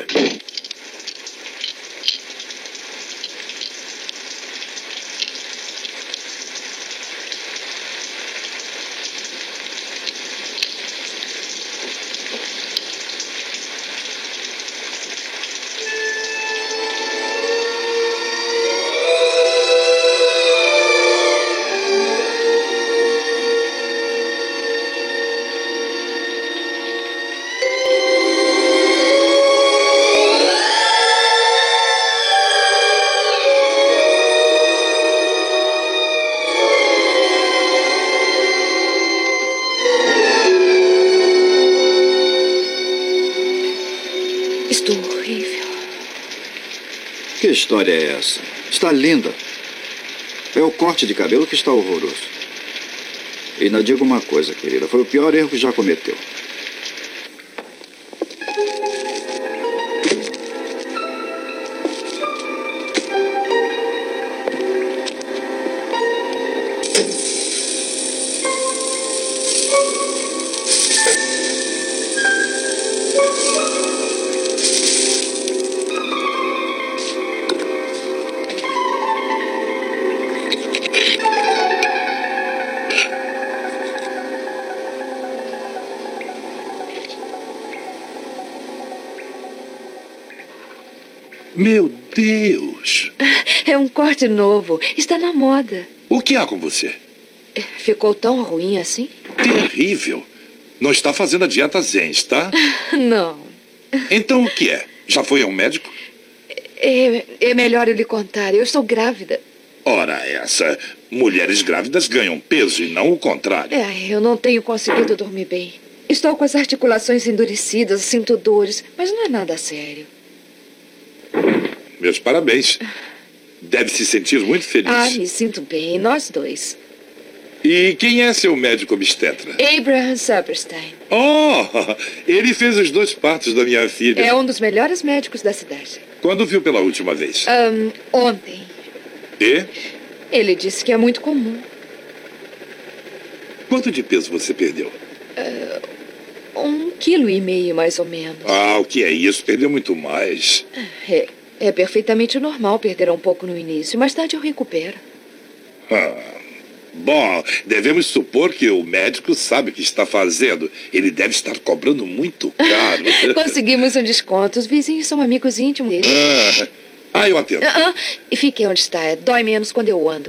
Estou horrível. Que história é essa? Está linda. É o corte de cabelo que está horroroso. E ainda digo uma coisa, querida. Foi o pior erro que já cometeu. Meu Deus! É um corte novo. Está na moda. O que há com você? Ficou tão ruim assim? Terrível. Não está fazendo a dieta Zen, está? Não. Então o que é? Já foi a um médico? É melhor eu lhe contar. Eu estou grávida. Ora, essa. Mulheres grávidas ganham peso e não o contrário. Eu não tenho conseguido dormir bem. Estou com as articulações endurecidas, sinto dores, mas não é nada sério. Meus parabéns. Deve se sentir muito feliz. Me sinto bem. Nós dois. E quem é seu médico obstetra? Abraham Saperstein. Oh, ele fez os 2 partos da minha filha. É um dos melhores médicos da cidade. Quando viu pela última vez? Ontem. E? Ele disse que é muito comum. Quanto de peso você perdeu? 1,5 quilo, mais ou menos. O que é isso? Perdeu muito mais. É perfeitamente normal perder um pouco no início. Mais tarde eu recupero. Bom, devemos supor que o médico sabe o que está fazendo. Ele deve estar cobrando muito caro. Conseguimos um desconto. Os vizinhos são amigos íntimos dele. Eu atendo. E fique onde está. Dói menos quando eu ando.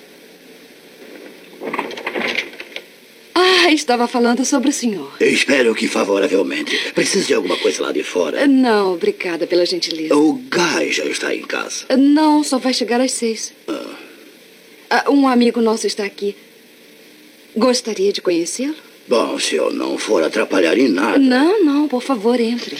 Estava falando sobre o senhor. Espero que favoravelmente. Precisa de alguma coisa lá de fora? Não, obrigada pela gentileza. O Guy já está em casa. Não, só vai chegar às 6. Um amigo nosso está aqui. Gostaria de conhecê-lo? Bom, se eu não for atrapalhar em nada. Não, por favor, entre.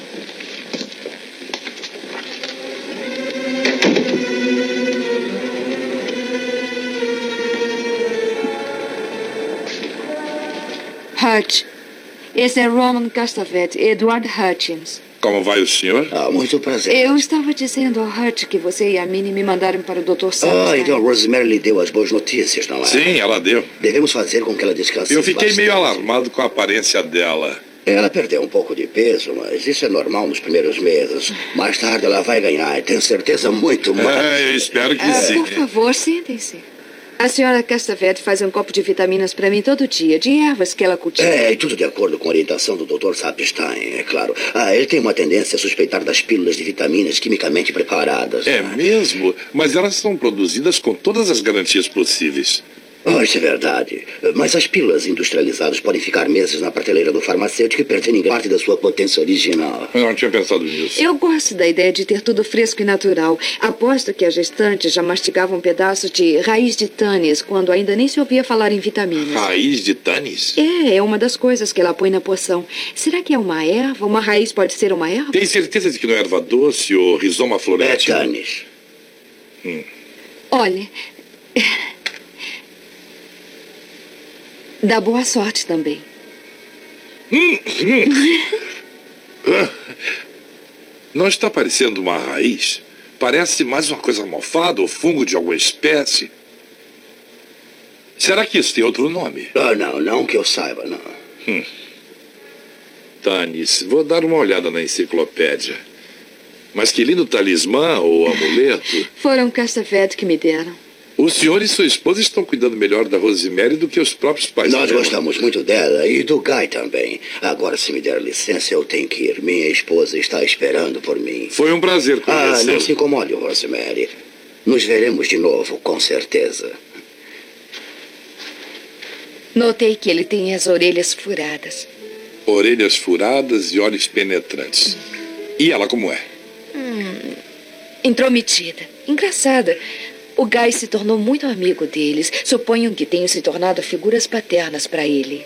Hutch. Esse é Roman Castavet, Edward Hutchins. Como vai o senhor? Muito prazer. Eu estava dizendo ao Hutch que você e a Minnie me mandaram para o Dr. Saperstein. Então Rosemary lhe deu as boas notícias, não é? Sim, ela deu. Devemos fazer com que ela descanse. Eu fiquei bastante. meio alarmado com a aparência dela. Ela perdeu um pouco de peso, mas isso é normal nos primeiros meses. Mais tarde ela vai ganhar, tenho certeza, muito mais. Eu espero que sim. Por favor, sentem-se. A senhora Castavet faz um copo de vitaminas para mim todo dia, de ervas que ela cultiva. E tudo de acordo com a orientação do Dr. Saperstein, é claro. Ele tem uma tendência a suspeitar das pílulas de vitaminas quimicamente preparadas. É mesmo? Mas elas são produzidas com todas as garantias possíveis. Isso é verdade. Mas as pílulas industrializadas podem ficar meses na prateleira do farmacêutico e perderem parte da sua potência original. Eu não tinha pensado nisso. Eu gosto da ideia de ter tudo fresco e natural. Aposto que as gestantes já mastigavam um pedaço de raiz de tânis quando ainda nem se ouvia falar em vitaminas. Raiz de tânis? É uma das coisas que ela põe na poção. Será que é uma erva? Uma raiz pode ser uma erva? Tem certeza de que não é erva doce ou rizoma florético? É tânis. Olha... Dá boa sorte também. Não está parecendo uma raiz? Parece mais uma coisa mofada ou fungo de alguma espécie. Será que isso tem outro nome? Não que eu saiba, não. Tânis, vou dar uma olhada na enciclopédia. Mas que lindo talismã ou amuleto. Foram Castavet que me deram. O senhor e sua esposa estão cuidando melhor da Rosemary do que os próprios pais Nós dela. gostamos muito dela e do Guy também. Agora, se me der licença, eu tenho que ir. Minha esposa está esperando por mim. Foi um prazer conhecê-lo. Não se incomode, Rosemary. Nos veremos de novo, com certeza. Notei que ele tem as orelhas furadas. Orelhas furadas e olhos penetrantes. E ela como é? Intrometida. Engraçada. O Guy se tornou muito amigo deles. Suponho que tenham se tornado figuras paternas para ele.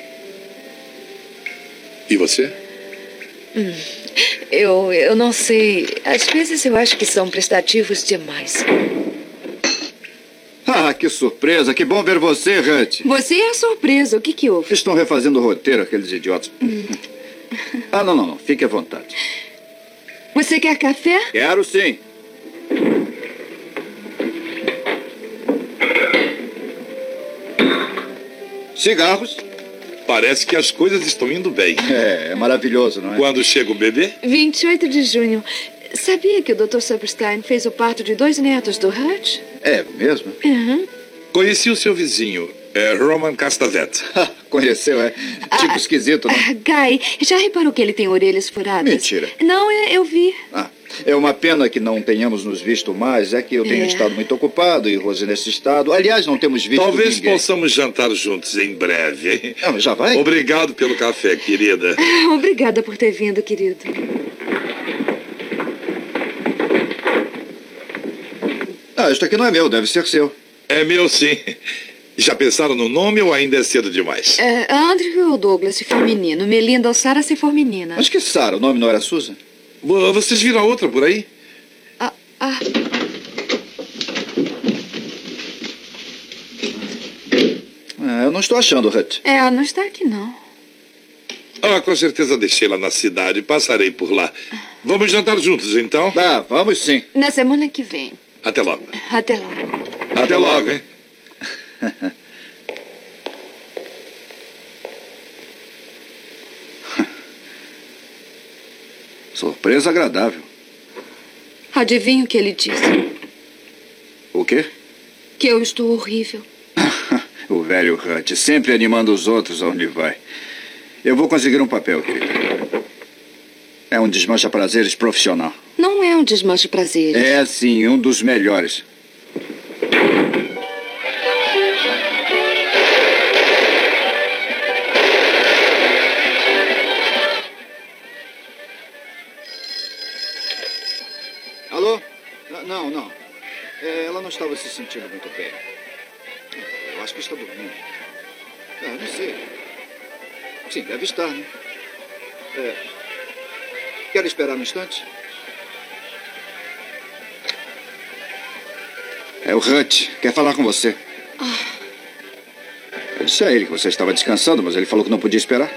E você? Eu não sei. Às vezes eu acho que são prestativos demais. Que surpresa. Que bom ver você, Hutch. Você é a surpresa. O que houve? Estão refazendo o roteiro, aqueles idiotas. Não. Fique à vontade. Você quer café? Quero sim. Cigarros? Parece que as coisas estão indo bem. É maravilhoso, não é? Quando chega o bebê? 28 de junho. Sabia que o Dr. Saperstein fez o parto de 2 netos do Hutch? É mesmo? Conheci o seu vizinho, Roman Castavet. Conheceu, é? Tipo esquisito, não? Guy, já reparou que ele tem orelhas furadas? Mentira. Não, eu vi. É uma pena que não tenhamos nos visto mais. É que eu tenho estado muito ocupado e Rose nesse estado. Aliás, não temos visto Talvez ninguém. possamos jantar juntos em breve. Já vai? Obrigado pelo café, querida. Obrigada por ter vindo, querido. Isto aqui não é meu, deve ser seu. É meu, sim. Já pensaram no nome ou ainda é cedo demais? Andrew ou Douglas, se for menino. Melinda ou Sarah, se for menina. Mas que Sarah? O nome não era Susan? Vocês viram a outra por aí? Eu não estou achando, Hut. Não está aqui, não. Com certeza deixei lá na cidade. Passarei por lá. Vamos jantar juntos, então? Vamos sim. Na semana que vem. Até logo. Até logo. Até logo, hein? Surpresa agradável. Adivinha o que ele disse? O quê? Que eu estou horrível. O velho Hut, sempre animando os outros aonde vai. Eu vou conseguir um papel, querida. É um desmancha-prazeres profissional. Não é um desmancha-prazeres. É, sim, um dos melhores. Alô? Não. Ela não estava se sentindo muito bem. Eu acho que está dormindo. Não sei. Sim, deve estar, né? Quer esperar um instante? É o Hut. Quer falar com você. Eu disse a ele que você estava descansando, mas ele falou que não podia esperar.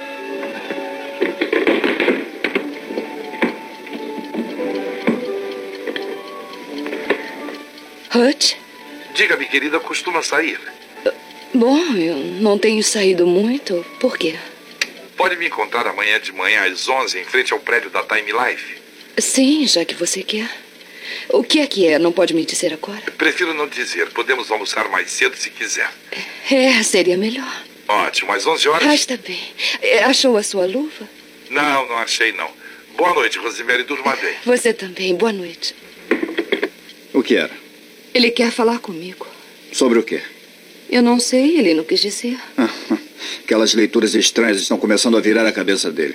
Hut? Diga-me, querida, costuma sair? Bom, eu não tenho saído muito. Por quê? Pode me encontrar amanhã de manhã às 11 em frente ao prédio da Time Life? Sim, já que você quer. O que é? Não pode me dizer agora? Prefiro não dizer. Podemos almoçar mais cedo se quiser. Seria melhor. Ótimo, às 11 horas? Está bem. Achou a sua luva? Não achei, não. Boa noite, Rosemary. Durma bem. Você também. Boa noite. O que era? Ele quer falar comigo. Sobre o quê? Eu não sei, ele não quis dizer. Aquelas leituras estranhas estão começando a virar a cabeça dele.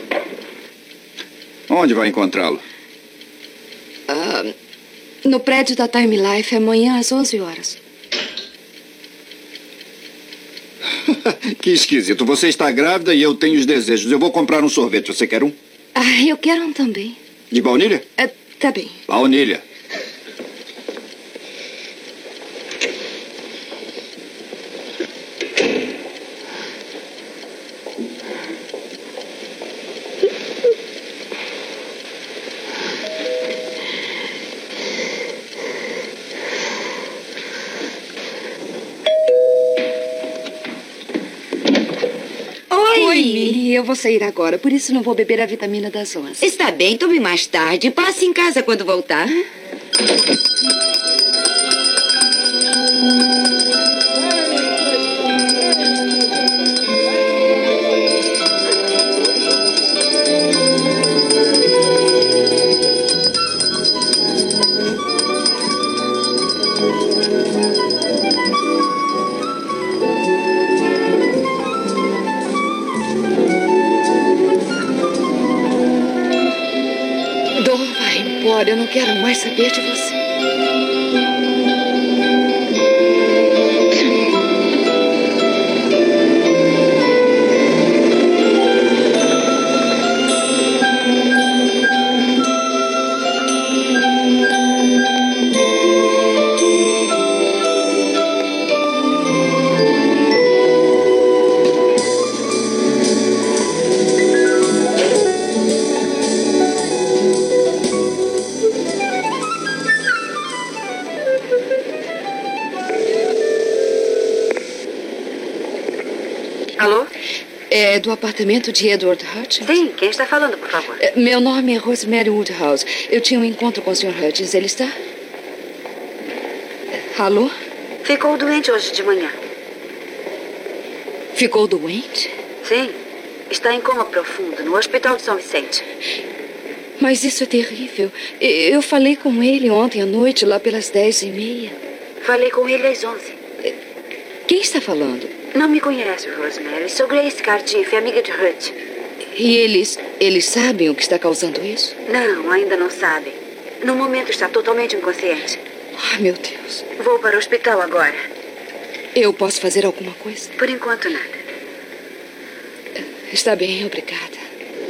Onde vai encontrá-lo? No prédio da Time Life, amanhã às 11 horas. Que esquisito. Você está grávida e eu tenho os desejos. Eu vou comprar um sorvete. Você quer um? Eu quero um também. De baunilha? Tá bem. Baunilha. Eu vou sair agora, por isso não vou beber a vitamina das 11. Está bem, tome mais tarde. Passe em casa quando voltar. Eu não quero mais saber de você. É do apartamento de Edward Hutchins? Sim, quem está falando, por favor? Meu nome é Rosemary Woodhouse. Eu tinha um encontro com o Sr. Hutchins. Ele está? Alô? Ficou doente hoje de manhã. Ficou doente? Sim. Está em coma profundo, no Hospital de São Vicente. Mas isso é terrível. Eu falei com ele ontem à noite, lá pelas 10h30. Falei com ele às 11. Quem está falando? Não me conhece, Rosemary. Sou Grace Cardiff, amiga de Ruth. E eles sabem o que está causando isso? Não, ainda não sabem. No momento está totalmente inconsciente. Ai, meu Deus. Vou para o hospital agora. Eu posso fazer alguma coisa? Por enquanto, nada. Está bem, obrigada.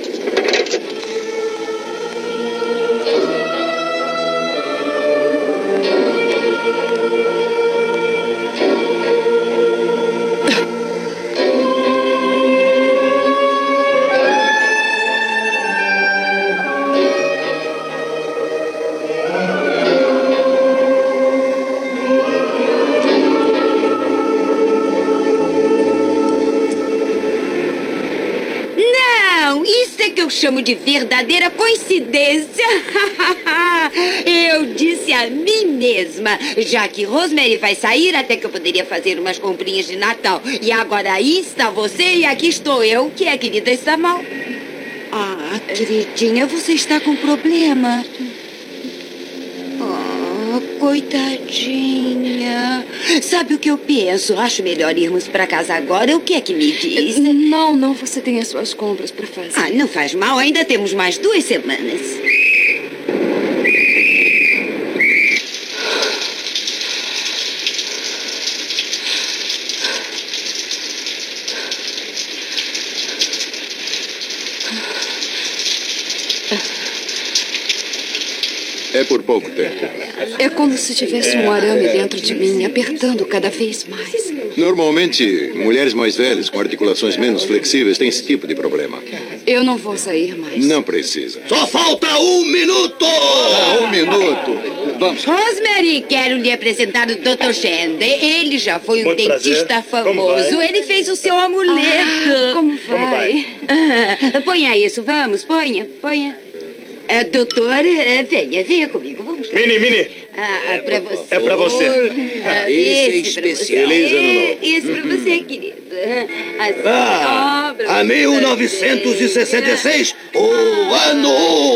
Eu chamo de verdadeira coincidência. Eu disse a mim mesma, já que Rosemary vai sair, até que eu poderia fazer umas comprinhas de Natal. E agora aí está você e aqui estou eu. O que é, querida? Está mal? Ah, queridinha, você está com problema. Coitadinha. Sabe o que eu penso? Acho melhor irmos para casa agora. O que é que me diz? Não. Você tem as suas compras para fazer. Ah, não faz mal. Ainda temos mais 2 semanas. É por pouco tempo. É como se tivesse um arame dentro de mim, apertando cada vez mais. Normalmente, mulheres mais velhas, com articulações menos flexíveis, têm esse tipo de problema. Eu não vou sair mais. Não precisa. Só falta 1 minuto! 1 minuto. Vamos. Rosemary, quero lhe apresentar o Dr. Shand. Ele já foi um dentista famoso. Ele fez o seu amuleto. Como vai? Ponha isso, vamos, ponha. Doutor, venha comigo, vamos lá. Mini. Pra você. É pra você. Esse é especial. Feliz ano novo. Esse pra você, querido. A 1966, o ano!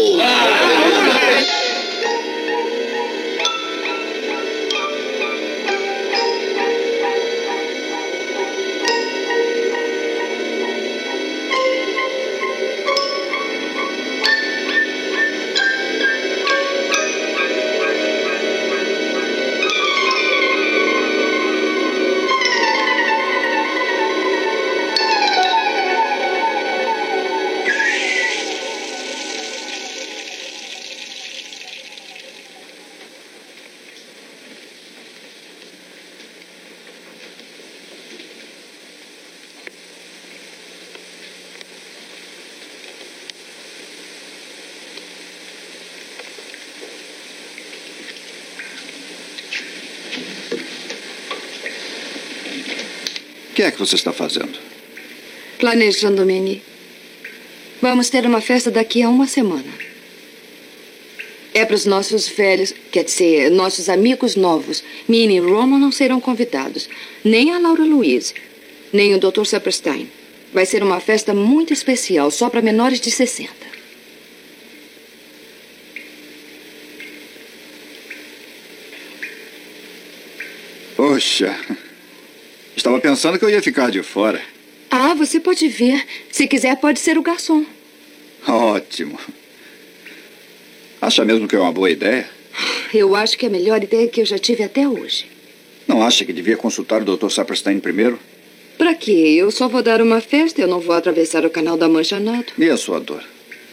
O que é que você está fazendo? Planejando, Minnie. Vamos ter uma festa daqui a 1 semana. É para os nossos velhos, quer dizer, nossos amigos novos. Minnie e Roman não serão convidados. Nem a Laura Louise, nem o Dr. Saperstein. Vai ser uma festa muito especial, só para menores de 60. Poxa, estava pensando que eu ia ficar de fora. Ah, você pode vir. Se quiser, pode ser o garçom. Ótimo. Acha mesmo que é uma boa ideia? Eu acho que é a melhor ideia que eu já tive até hoje. Não acha que devia consultar o Dr. Saperstein primeiro? Para quê? Eu só vou dar uma festa, eu não vou atravessar o Canal da Mancha nada. E a sua dor?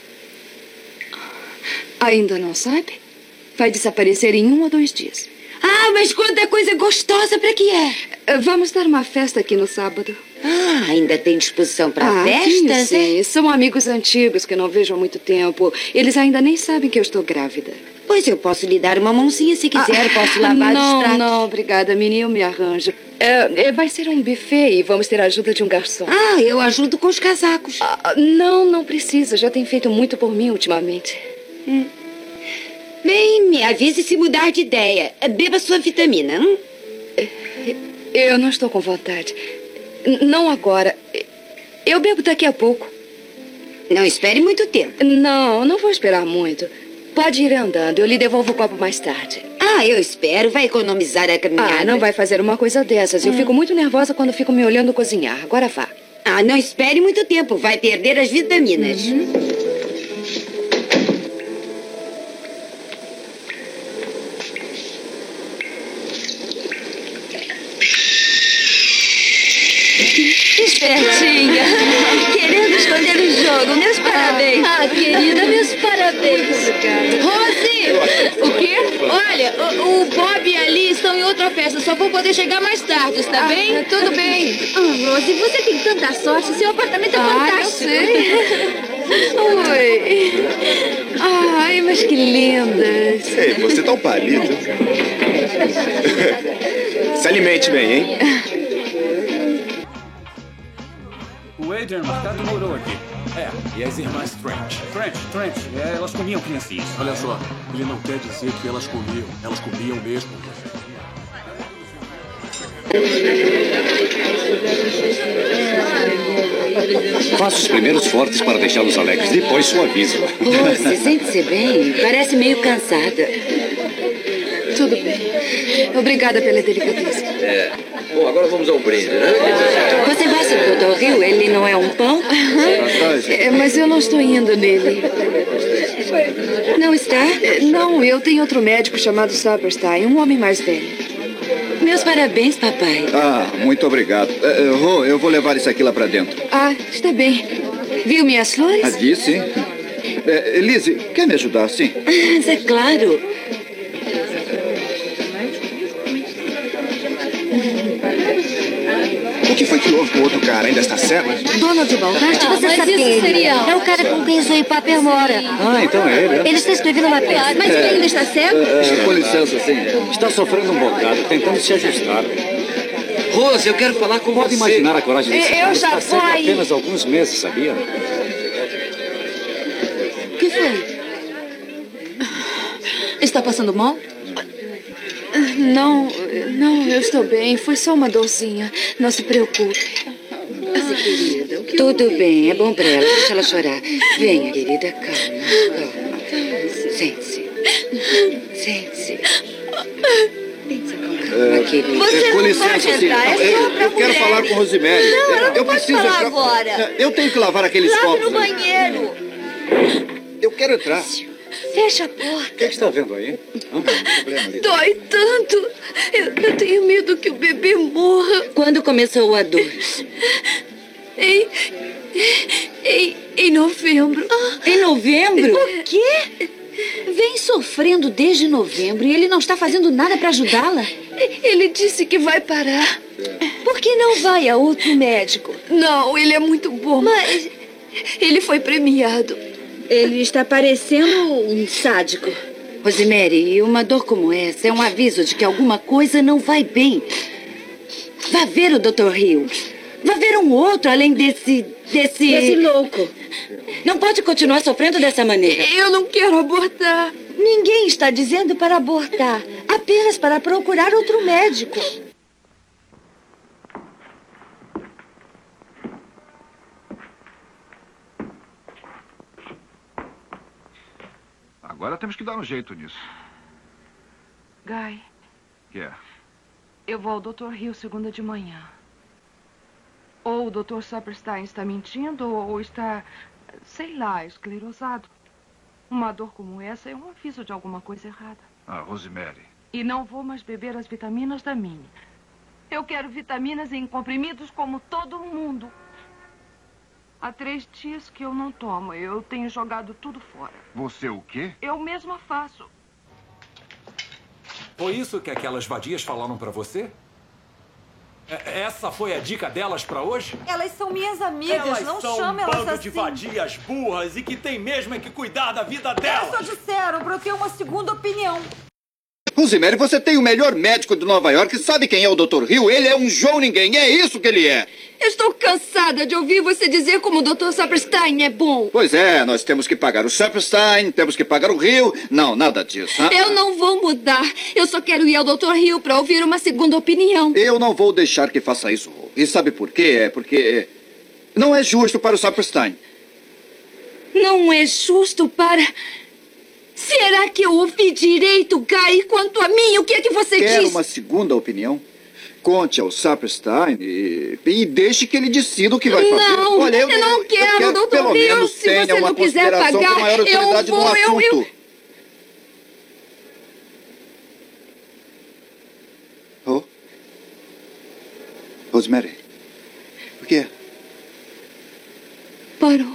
Ainda não sabe? Vai desaparecer em 1 ou 2 dias. Ah, mas quanta coisa gostosa, para que é? Vamos dar uma festa aqui no sábado. Ah, ainda tem disposição para festas? Sim. São amigos antigos que não vejo há muito tempo. Eles ainda nem sabem que eu estou grávida. Pois eu posso lhe dar uma mãozinha se quiser. Posso lavar os pratos. Não, obrigada, menina. Eu me arranjo. Vai ser um buffet e vamos ter a ajuda de um garçom. Ah, eu ajudo com os casacos. Não precisa. Já tem feito muito por mim ultimamente. Bem, me avise se mudar de ideia. Beba sua vitamina. Eu não estou com vontade. Não agora. Eu bebo daqui a pouco. Não espere muito tempo. Não vou esperar muito. Pode ir andando, eu lhe devolvo o copo mais tarde. Ah, eu espero. Vai economizar a caminhada. Não vai fazer uma coisa dessas. Eu fico muito nervosa quando fico me olhando cozinhar. Agora vá. Não espere muito tempo. Vai perder as vitaminas. Espertinha. Querendo esconder o jogo. Meus parabéns. Querida, meus parabéns. Rose! O quê? Olha, o Bob e a Lee estão em outra festa. Só vou poder chegar mais tarde, está bem? Tudo bem. Rose, você tem tanta sorte. Seu apartamento é fantástico. Eu sei. Oi. Ai, mas que lindas. Ei, você tá um palito. Se alimente bem, hein? O Adrian Marcado morou aqui. E as irmãs Trent. Elas comiam criancinhas. Olha só, ele não quer dizer que elas comiam. Elas comiam mesmo. Faça os primeiros fortes para deixá-los alegres. Depois suaviza. Você sente-se bem? Parece meio cansada. Tudo bem. Obrigada pela delicadeza. Bom, agora vamos ao brinde, né? Você gosta do Dr. Hill? Ele não é um pão? Mas eu não estou indo nele. Não está? Não, eu tenho outro médico chamado Saperstein, um homem mais velho. Meus parabéns, papai. Muito obrigado. Rô, eu vou levar isso aqui lá pra dentro. Está bem. Viu minhas flores? Vi, sim. Lizzie, quer me ajudar, sim? É claro. O que foi que houve com o outro cara? Ainda está cego? Donald Baldart, você sabe quem ele é? É o cara com quem Zoe Paper mora. Então é ele. Ele está escrevendo uma peça. Mas ele ainda está cego? Com licença, sim. Está sofrendo um bocado, tentando se ajustar. Rose, eu quero falar com você. Pode imaginar a coragem desse cara. Está cego há apenas alguns meses, sabia? O que foi? Está passando mal? Não, eu estou bem. Foi só uma dorzinha. Não se preocupe. Querida, tudo bem, é bom para ela. Deixa ela chorar. Venha, querida, calma. Sente-se. Você com não licença, pode sim. entrar, é só pra Eu quero mulher. falar com Rosemary. Não, ela não eu pode preciso falar entrar. agora. Eu tenho que lavar aqueles Lá copos. no banheiro. Eu quero entrar. Fecha a porta. O que está vendo aí? Dói tanto. Eu tenho medo que o bebê morra. Quando começou a dor? Em novembro. Em novembro? O quê? Vem sofrendo desde novembro e ele não está fazendo nada para ajudá-la? Ele disse que vai parar. Por que não vai a outro médico? Não, ele é muito bom. Mas ele foi premiado. Ele está parecendo um sádico. Rosemary, uma dor como essa é um aviso de que alguma coisa não vai bem. Vá ver o Dr. Hill. Vá ver um outro além desse louco. Não pode continuar sofrendo dessa maneira. Eu não quero abortar. Ninguém está dizendo para abortar. Apenas para procurar outro médico. Agora temos que dar um jeito nisso. Guy, eu vou ao Dr. Hill segunda de manhã. Ou o Dr. Saperstein está mentindo, ou está, sei lá, esclerosado. Uma dor como essa é um aviso de alguma coisa errada. Rosemary. E não vou mais beber as vitaminas da Minnie. Eu quero vitaminas em comprimidos como todo mundo. Há 3 dias que eu não tomo. Eu tenho jogado tudo fora. Você o quê? Eu mesma faço. Foi isso que aquelas vadias falaram pra você? Essa foi a dica delas pra hoje? Elas são minhas amigas, Elas não são chame elas bando assim. de vadias burras e que tem mesmo é que cuidar da vida delas. Elas só disseram pra eu ter uma segunda opinião. Rosemary, você tem o melhor médico de Nova York. Sabe quem é o Dr. Hill? Ele é um João Ninguém. É isso que ele é. Eu estou cansada de ouvir você dizer como o Dr. Saperstein é bom. Pois é, nós temos que pagar o Saperstein, temos que pagar o Hill. Não, nada disso. Eu não vou mudar. Eu só quero ir ao Dr. Hill para ouvir uma segunda opinião. Eu não vou deixar que faça isso. E sabe por quê? É porque não é justo para o Saperstein. Não é justo para... Será que eu ouvi direito, Guy? Quanto a mim, o que é que você Quer disse? uma segunda opinião? Conte ao Saperstein e deixe que ele decida o que vai fazer. Não, Olha, eu não quero, doutor pelo Hill. menos Se tenha você uma não quiser consideração pagar, com maior autoridade eu vou, no assunto. Oh? Rosemary, o que é? Parou.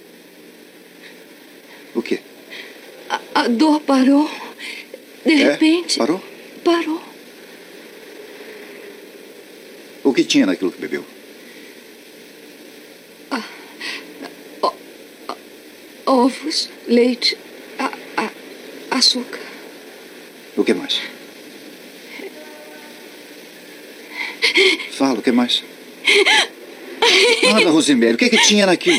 O quê? A dor parou. De repente... Parou? Parou. O que tinha naquilo que bebeu? Ovos, leite, açúcar. O que mais? Fala, o que mais? Nada, Rosemary, o que tinha naquilo?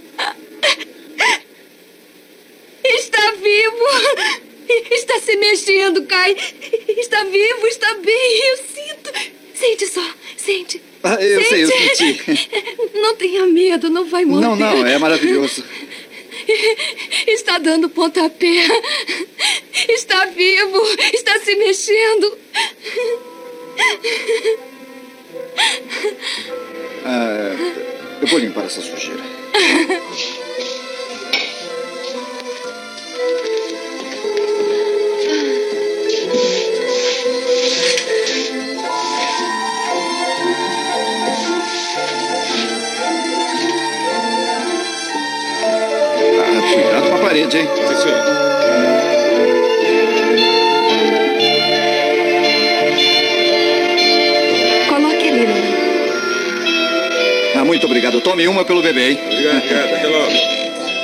Está vivo! Está se mexendo, Guy. Está vivo, está bem. Eu sinto. Sente só, sente. Eu sei, eu senti. Não tenha medo, não vai morrer. Não, é maravilhoso. Está dando pontapé. Está vivo, está se mexendo. Eu vou limpar essa sujeira. Cuidado com a parede, hein? Sim, senhor. Coloque ali, não. Muito obrigado. Tome uma pelo bebê, hein? Obrigado, até logo.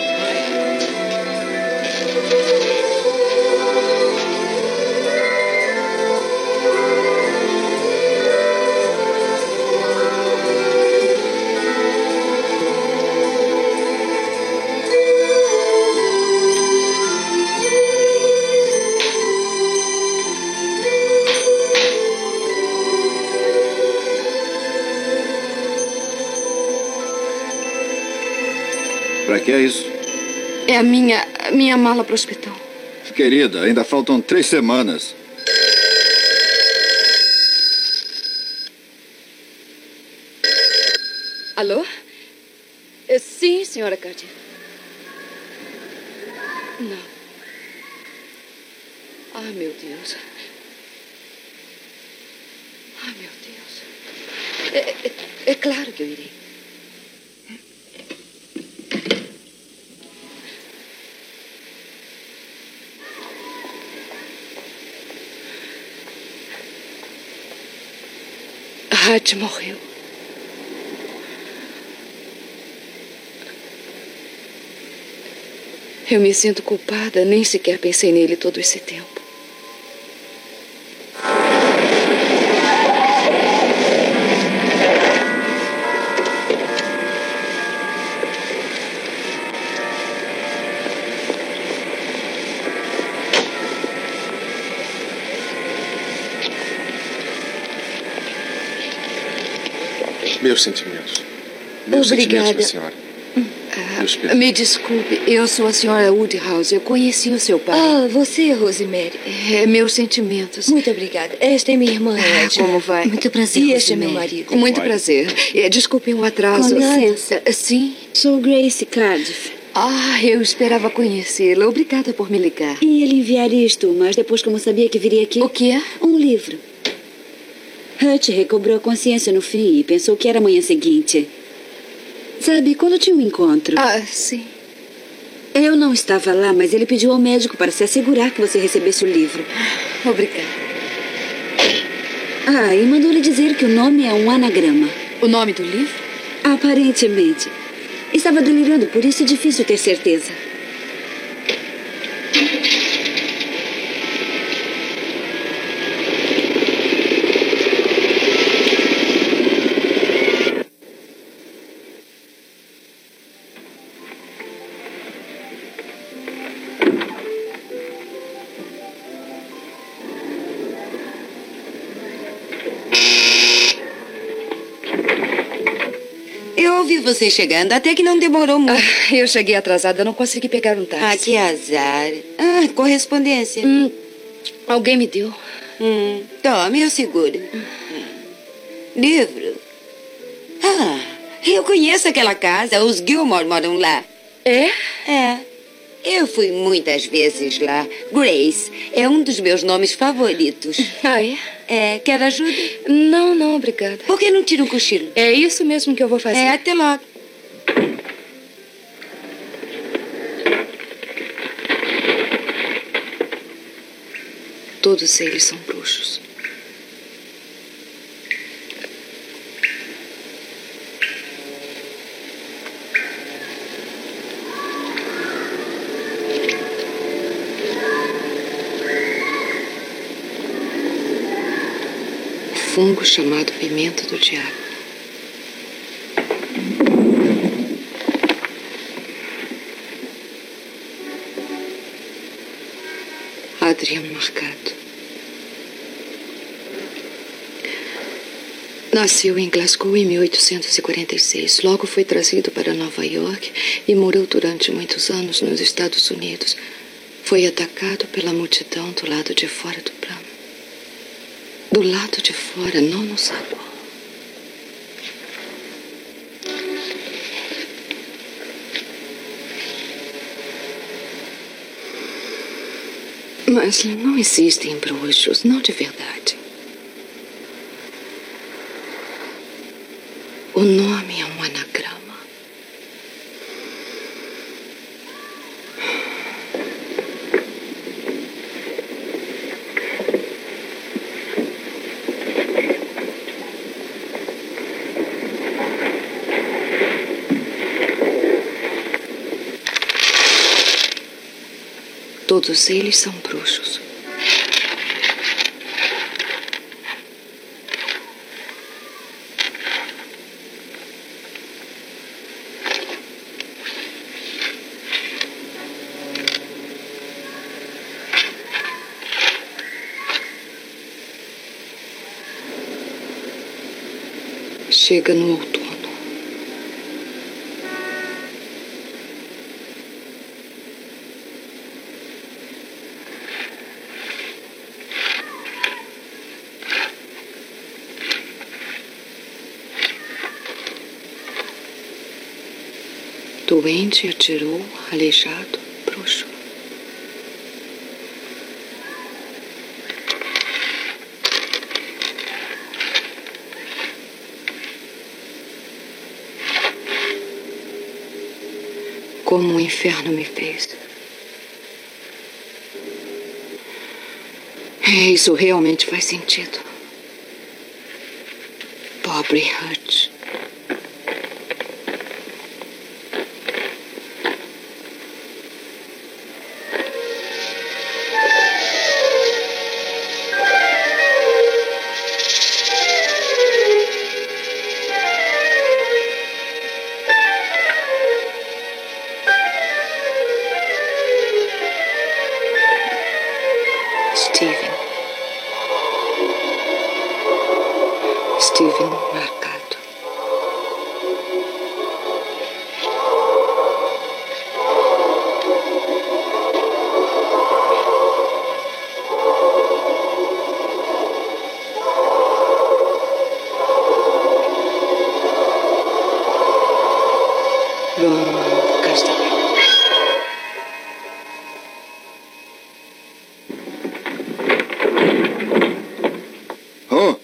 Pra que é isso? É a minha mala para o hospital. Querida, ainda faltam 3 semanas. Alô? Sim, senhora Carter. Não. Ah, meu Deus. Ah, meu Deus. É claro que eu irei. Hatch morreu. Eu me sinto culpada, nem sequer pensei nele todo esse tempo. Meus sentimentos. Meus Obrigada. sentimentos, senhora. Meus perdões. Me desculpe, eu sou a senhora Woodhouse. Eu conheci o seu pai. Ah, você, Rosemary. Meus sentimentos. Muito obrigada. Esta é minha irmã, Edna. Como vai? Muito prazer, E este é Rosemary. meu marido. Muito prazer. Desculpem o atraso. Com licença. Sim. Sou Grace Cardiff. Eu esperava conhecê-la. Obrigada por me ligar. E ele enviar isto, mas depois, como sabia que viria aqui... O quê? Um livro. Hutch recobrou a consciência no fim e pensou que era a manhã seguinte. Sabe, quando tinha um encontro... Sim. Eu não estava lá, mas ele pediu ao médico para se assegurar que você recebesse o livro. Obrigada. E mandou-lhe dizer que o nome é um anagrama. O nome do livro? Aparentemente. Estava delirando, por isso é difícil ter certeza. Eu ouvi você chegando, até que não demorou muito. Eu cheguei atrasada, não consegui pegar um táxi. Ah, que azar. Correspondência. Alguém me deu. Tome, eu seguro. Livro. Eu conheço aquela casa. Os Gilmore moram lá. É? É. Eu fui muitas vezes lá. Grace é um dos meus nomes favoritos. Ah, é? É. Quer ajuda? Não, não, obrigada. Por que não tira um cochilo? É isso mesmo que eu vou fazer. É, até logo. Todos eles são bruxos. Fungo chamado pimenta do diabo. Adriano Marcato. Nasceu em Glasgow em 1846. Logo foi trazido para Nova York e morou durante muitos anos nos Estados Unidos. Foi atacado pela multidão do lado de fora do plano. Do lado de fora, não no saguão. Mas não existem bruxos, não de verdade. O nome é um anagrama. Todos eles são bruxos. Chega no outono. Doente, atirou, aleijado, bruxo. Como o inferno me fez. Isso realmente faz sentido. Pobre Hutch. Steven Marcato. Ron Castavet. Oh!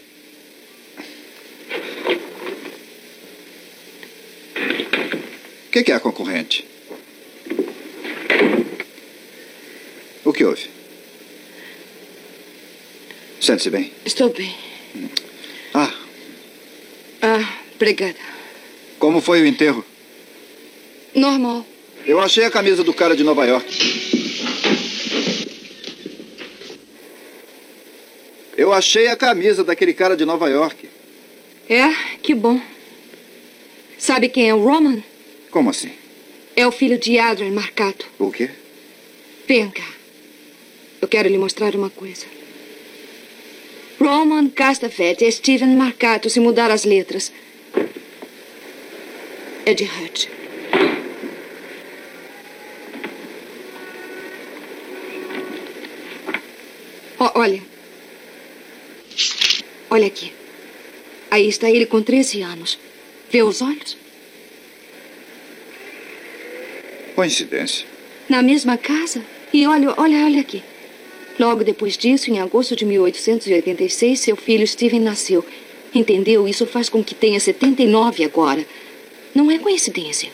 O que é a concorrente? O que houve? Sente-se bem? Estou bem. Obrigada. Como foi o enterro? Normal. Eu achei a camisa do cara de Nova York. Eu achei a camisa daquele cara de Nova York. É? Que bom. Sabe quem é o Roman? Como assim? É o filho de Adrian Marcato. O quê? Vem cá. Eu quero lhe mostrar uma coisa. Roman Castavet é Steven Marcato, se mudar as letras. É de Hutch. Olha. Olha aqui. Aí está ele com 13 anos. Vê os olhos? Coincidência. Na mesma casa. E olha aqui. Logo depois disso, em agosto de 1886, seu filho Steven nasceu. Entendeu? Isso faz com que tenha 79 agora. Não é coincidência.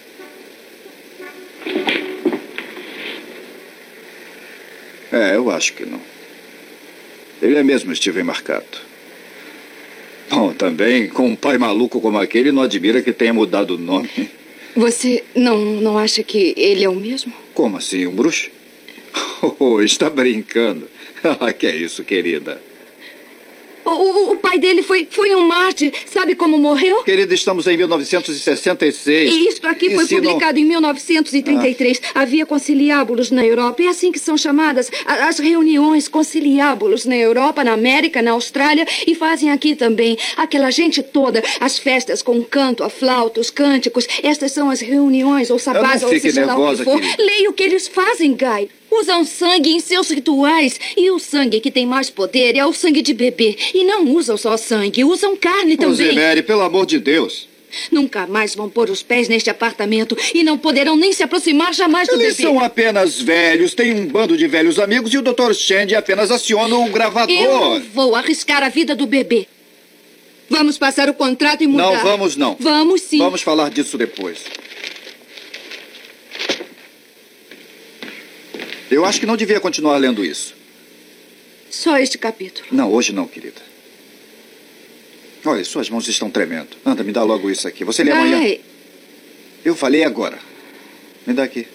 Eu acho que não. Ele é mesmo Steven Marcato. Bom, também, com um pai maluco como aquele, não admira que tenha mudado o nome. Você não acha que ele é o mesmo? Como assim, um bruxo? Oh, está brincando. Que é isso, querida? O pai dele foi um mártir. Sabe como morreu? Querida, estamos em 1966. E isto aqui foi publicado em 1933. Havia conciliábulos na Europa. É assim que são chamadas as reuniões conciliábulos na Europa, na América, na Austrália. E fazem aqui também. Aquela gente toda, as festas com canto, a flauta, os cânticos. Estas são as reuniões, ou sabás, ou seja lá o que for. Leia o que eles fazem, Guy. Usam sangue em seus rituais. E o sangue que tem mais poder é o sangue de bebê. E não usam só sangue, usam carne também. Rosemary, pelo amor de Deus. Nunca mais vão pôr os pés neste apartamento. E não poderão nem se aproximar jamais do bebê. Eles são apenas velhos. Tem um bando de velhos amigos e o Dr. Shandy apenas aciona um gravador. Eu não vou arriscar a vida do bebê. Vamos passar o contrato e mudar. Não, vamos não. Vamos sim. Vamos falar disso depois. Eu acho que não devia continuar lendo isso. Só este capítulo. Não, hoje não, querida. Olha, suas mãos estão tremendo. Anda, me dá logo isso aqui. Você lê amanhã. Eu falei agora. Me dá aqui.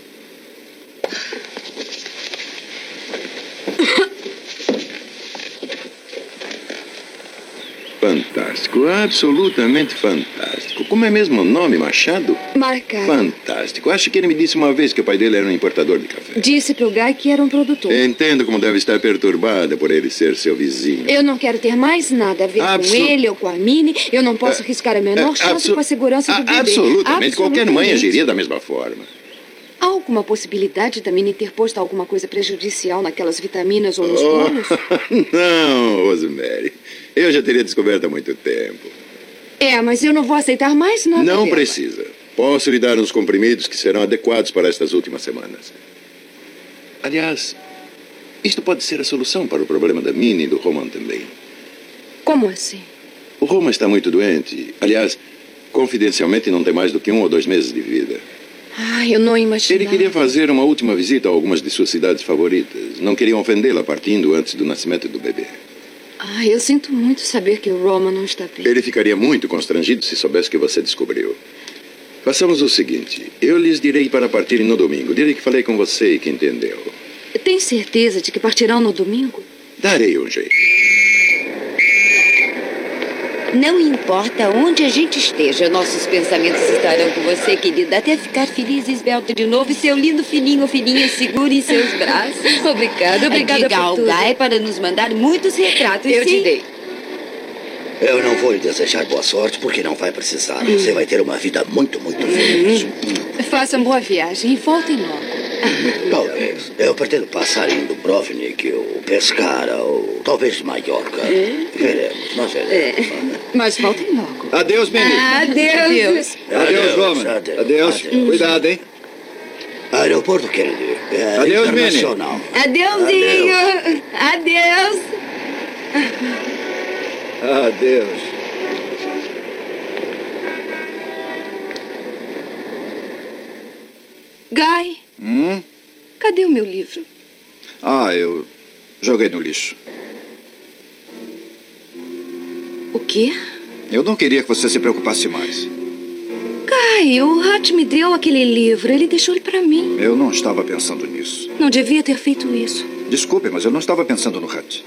Fantástico, absolutamente fantástico. Como é mesmo o nome, Machado? Marcado. Fantástico. Acho que ele me disse uma vez que o pai dele era um importador de café. Disse pro Guy que era um produtor. Entendo como deve estar perturbada por ele ser seu vizinho. Eu não quero ter mais nada a ver com ele ou com a Minnie. Eu não posso arriscar a menor chance com a segurança do bebê. Absolutamente. Qualquer mãe agiria da mesma forma. Há alguma possibilidade da Minnie ter posto alguma coisa prejudicial naquelas vitaminas ou nos bolos? Não, Rosemary. Eu já teria descoberto há muito tempo. Mas eu não vou aceitar mais nada Não dela. precisa. Posso lhe dar uns comprimidos que serão adequados para estas últimas semanas. Aliás, isto pode ser a solução para o problema da Minnie e do Roman também. Como assim? O Roman está muito doente. Aliás, confidencialmente não tem mais do que 1 ou 2 meses de vida. Eu não imaginava. Ele queria fazer uma última visita a algumas de suas cidades favoritas. Não queria ofendê-la partindo antes do nascimento do bebê. Eu sinto muito saber que o Roman não está bem. Ele ficaria muito constrangido se soubesse que você descobriu. Façamos o seguinte. Eu lhes direi para partirem no domingo. Direi que falei com você e que entendeu. Tem certeza de que partirão no domingo? Darei um jeito. Não importa onde a gente esteja, nossos pensamentos estarão com você, querida, até ficar feliz e esbelta de novo e seu lindo filhinho ou filhinha seguro em seus braços. Obrigada Diga por ao tudo. Guy para nos mandar muitos retratos. Eu sim? te dei. Eu não vou lhe desejar boa sorte, porque não vai precisar. Você vai ter uma vida muito, muito feliz. Façam boa viagem e voltem logo. Talvez. Eu pretendo passar em Dubrovnik, ou Pescara, ou talvez Maiorca. Veremos, nós veremos. Mas voltem logo. Adeus, menino. Adeus. Adeus, Roman. Adeus. Cuidado, hein? Aeroporto Kennedy. Adeus, internacional. Adeusinho. Adeus. Adeus. Guy, cadê o meu livro? Eu joguei no lixo. O quê? Eu não queria que você se preocupasse mais. Guy, o Hutch me deu aquele livro. Ele deixou ele pra mim. Eu não estava pensando nisso. Não devia ter feito isso. Desculpe, mas eu não estava pensando no Hutch.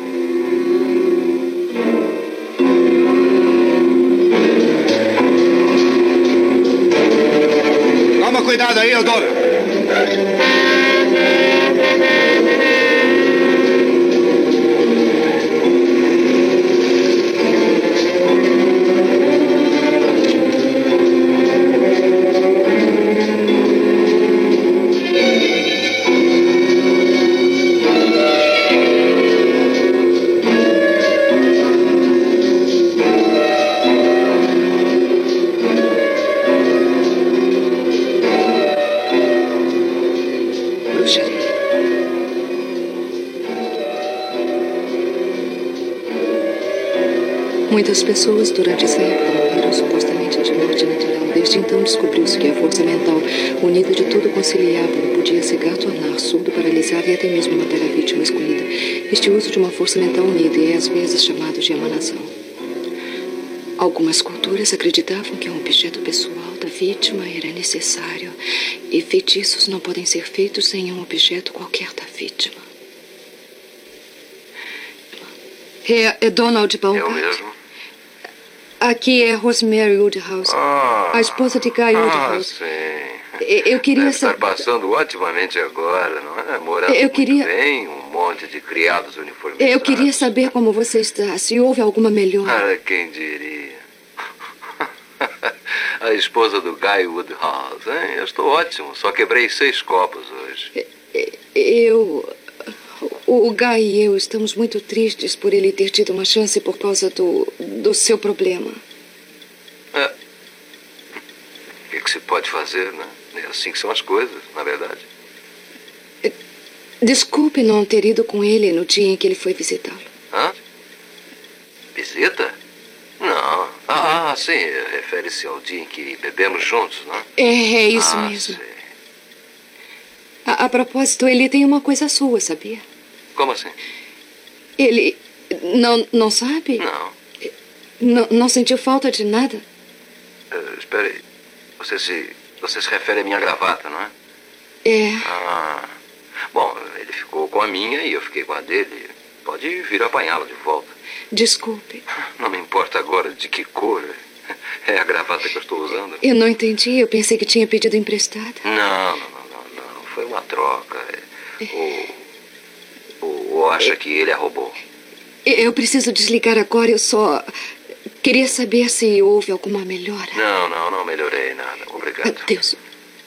Toma cuidado aí, Eudora. Muitas pessoas durante essa época morreram supostamente de morte natural. Desde então descobriu-se que a força mental unida de tudo conciliável podia cegar, tornar surdo, paralisar e até mesmo matar a vítima escolhida. Este uso de uma força mental unida é às vezes chamado de emanação. Algumas culturas acreditavam que um objeto pessoal da vítima era necessário e feitiços não podem ser feitos sem um objeto qualquer da vítima. É Donald Baumgart. Eu mesmo? Aqui é Rosemary Woodhouse, a esposa de Guy Woodhouse. Sim. Eu queria Deve estar saber... passando otimamente agora, não é? Morando Eu queria- muito bem, um monte de criados uniformizados. Eu queria saber como você está, se houve alguma melhora. Ah, quem diria? A esposa do Guy Woodhouse, hein? Eu estou ótimo, só quebrei 6 copos hoje. O Guy e eu estamos muito tristes por ele ter tido uma chance por causa do seu problema. O que se pode fazer, né? É assim que são as coisas, na verdade. Desculpe não ter ido com ele no dia em que ele foi visitá-lo. Hã? Visita? Não. Sim, refere-se ao dia em que bebemos juntos, não é? É isso mesmo. Sei. A propósito, ele tem uma coisa sua, sabia? Como assim? Ele não sabe? Não sentiu falta de nada? Espere aí. Você se refere à minha gravata, não é? É. Bom, ele ficou com a minha e eu fiquei com a dele. Pode vir apanhá-la de volta. Desculpe. Não me importa agora de que cor. É a gravata que eu estou usando. Eu não entendi. Eu pensei que tinha pedido emprestada. Não. Foi uma troca. Ou acha que ele a roubou? Eu preciso desligar agora. Eu só queria saber se houve alguma melhora. Não melhorei nada. Obrigado. Adeus.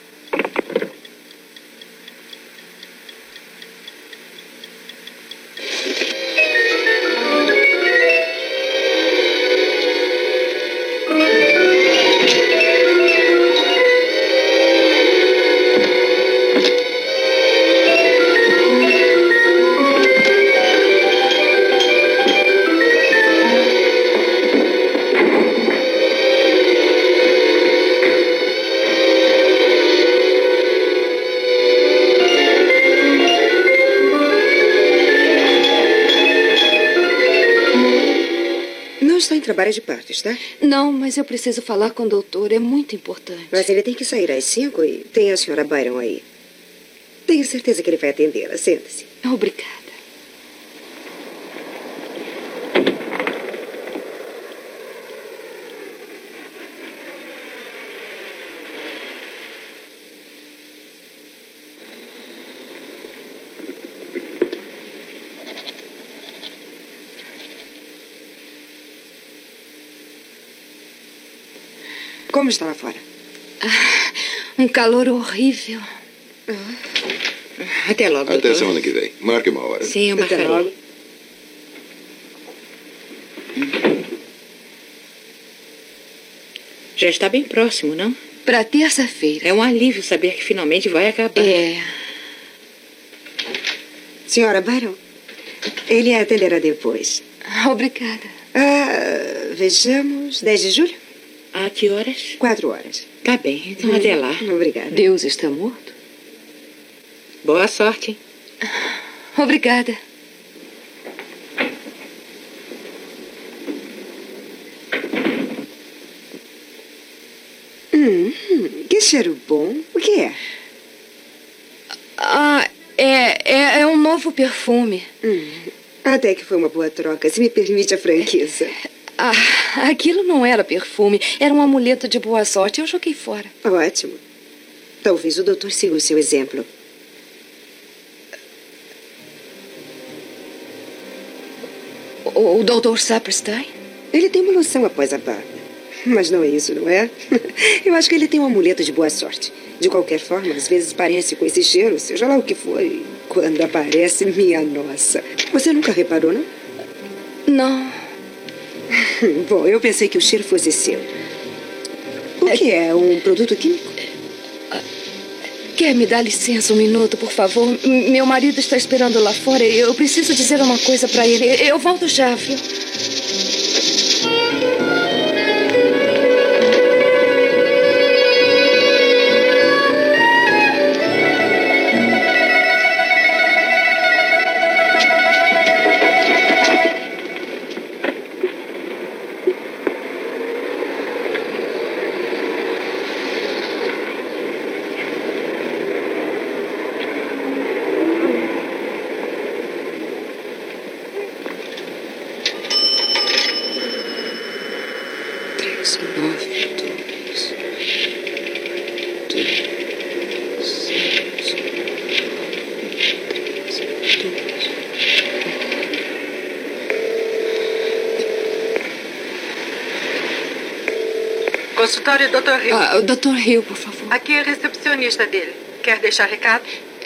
Trabalho de partos, tá? Não, mas eu preciso falar com o doutor. É muito importante. Mas ele tem que sair às 5 e tem a senhora Byron aí. Tenho certeza que ele vai atendê-la. Senta-se. Obrigada. Como está lá fora? Um calor horrível. Até logo, Até doutor. semana que vem. Marque uma hora. Sim, eu marcarei. Até logo. Já está bem próximo, não? Para terça-feira. É um alívio saber que finalmente vai acabar. É. Senhora Byron, ele a atenderá depois. Obrigada. Vejamos, 10 de julho? A que horas? 4 horas. Tá bem, então até lá. Obrigada. Deus está morto? Boa sorte. Obrigada. Que cheiro bom. O que é? É um novo perfume. Até que foi uma boa troca, se me permite a franqueza. Aquilo não era perfume, era um amuleto de boa sorte. Eu joguei fora. Ótimo. Talvez o doutor siga o seu exemplo. O doutor Saperstein? Ele tem uma loção após a barba. Mas não é isso, não é? Eu acho que ele tem um amuleto de boa sorte. De qualquer forma, às vezes parece com esse cheiro, seja lá o que for. E quando aparece, minha nossa. Você nunca reparou, não? Não. Bom, eu pensei que o cheiro fosse seu. O que é? Um produto químico? Quer me dar licença um minuto, por favor? Meu marido está esperando lá fora e eu preciso dizer uma coisa para ele. Eu volto já, viu? Consultório Dr. Hill. O Dr. Hill, por favor. Aqui é a recepcionista dele. Quer deixar recado?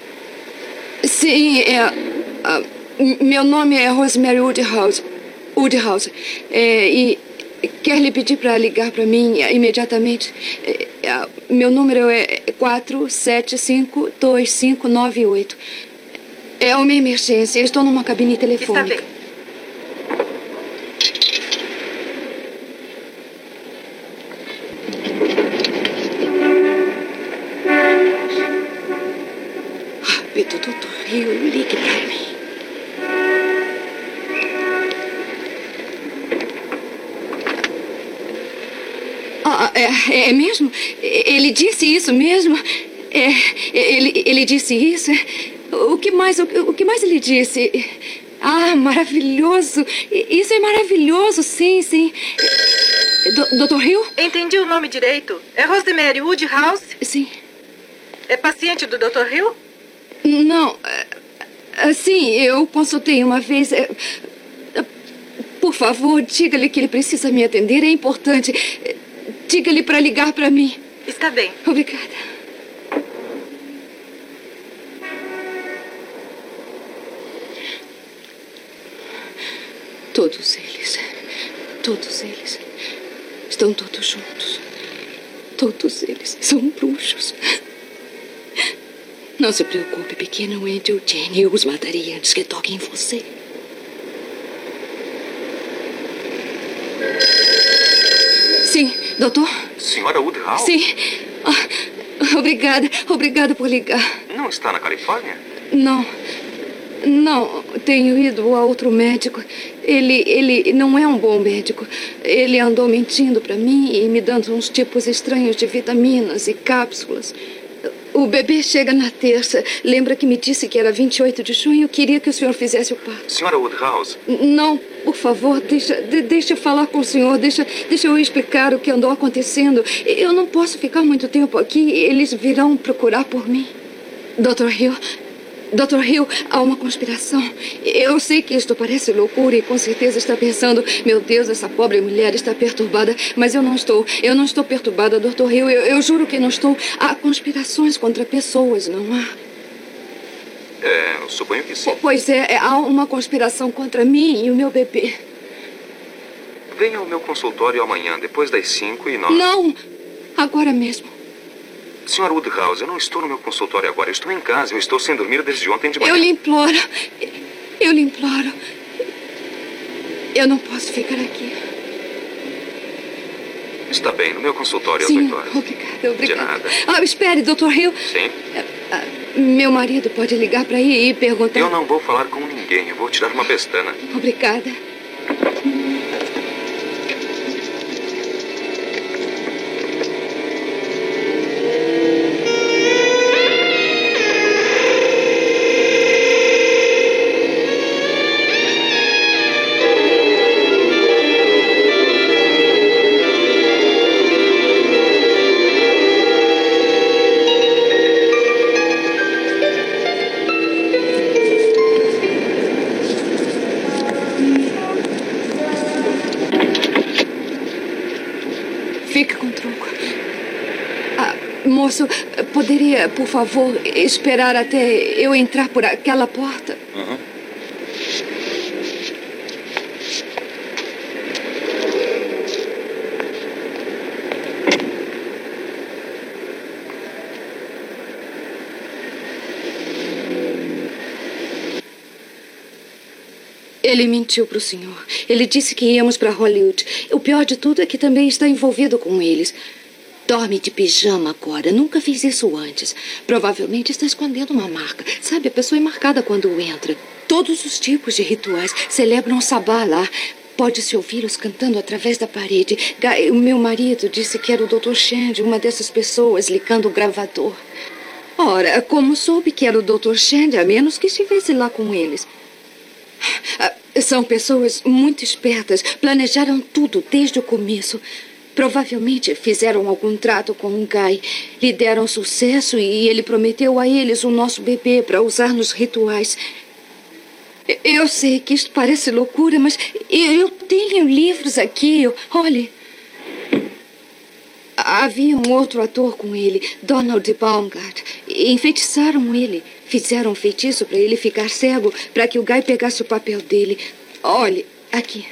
Sim, meu nome é Rosemary Woodhouse. E quer lhe pedir para ligar para mim imediatamente? Meu número é 4752598. É uma emergência. Estou numa cabine telefônica. Está bem. Rápido, Dr. Hill, ligue para mim. É mesmo? Ele disse isso mesmo? Ele disse isso? O que mais ele disse? Ah, maravilhoso. Isso é maravilhoso, sim. Dr. Hill? Entendi o nome direito. É Rosemary Woodhouse? Sim. É paciente do Dr. Hill? Não. Sim, eu consultei uma vez. Por favor, diga-lhe que ele precisa me atender. É importante. Diga-lhe para ligar para mim. Está bem. Obrigada. Todos eles estão todos juntos. Todos eles são bruxos. Não se preocupe, pequeno Andy ou Jenny. Eu os matarei antes que toquem em você. Sim, doutor? Senhora Woodhouse? Sim. Obrigada por ligar. Não está na Califórnia? Não, tenho ido a outro médico. Ele não é um bom médico. Ele andou mentindo para mim e me dando uns tipos estranhos de vitaminas e cápsulas. O bebê chega na terça. Lembra que me disse que era 28 de junho? Eu queria que o senhor fizesse o parto. Senhora Woodhouse? Não, por favor, deixa eu falar com o senhor. Deixa eu explicar o que andou acontecendo. Eu não posso ficar muito tempo aqui. Eles virão procurar por mim. Dr. Hill, há uma conspiração. Eu sei que isto parece loucura e com certeza está pensando, meu Deus, essa pobre mulher está perturbada. Mas eu não estou. Eu não estou perturbada, Dr. Hill. Eu juro que não estou. Há conspirações contra pessoas, não há? Eu suponho que sim. Pois há uma conspiração contra mim e o meu bebê. Venha ao meu consultório amanhã, depois das 5 e nós... Não! Agora mesmo. Senhora Woodhouse, eu não estou no meu consultório agora. Eu estou em casa. Eu estou sem dormir desde ontem de manhã. Eu lhe imploro. Eu não posso ficar aqui. Está bem, no meu consultório Sim, às 8 horas. Obrigada. De nada. Espere, Dr. Hill. Sim? Meu marido pode ligar para aí e perguntar... Eu não vou falar com ninguém. Eu vou tirar uma pestana. Obrigada. Fica com o troco. Moço, poderia, por favor, esperar até eu entrar por aquela porta? Uhum. Ele mentiu para o senhor. Ele disse que íamos para Hollywood. O pior de tudo é que também está envolvido com eles. Dorme de pijama agora. Nunca fiz isso antes. Provavelmente está escondendo uma marca. Sabe, a pessoa é marcada quando entra. Todos os tipos de rituais celebram o sabá lá. Pode-se ouvi-los cantando através da parede. O meu marido disse que era o Dr. Shand, uma dessas pessoas, ligando o gravador. Ora, como soube que era o Dr. Shand, a menos que estivesse lá com eles? São pessoas muito espertas. Planejaram tudo desde o começo. Provavelmente fizeram algum trato com um Guy. Lhe deram sucesso e ele prometeu a eles o nosso bebê para usar nos rituais. Eu sei que isto parece loucura, mas eu tenho livros aqui. Olhe. Havia um outro ator com ele, Donald Baumgart. Enfeitiçaram ele. Fizeram um feitiço para ele ficar cego, para que o Guy pegasse o papel dele. Olhe, aqui.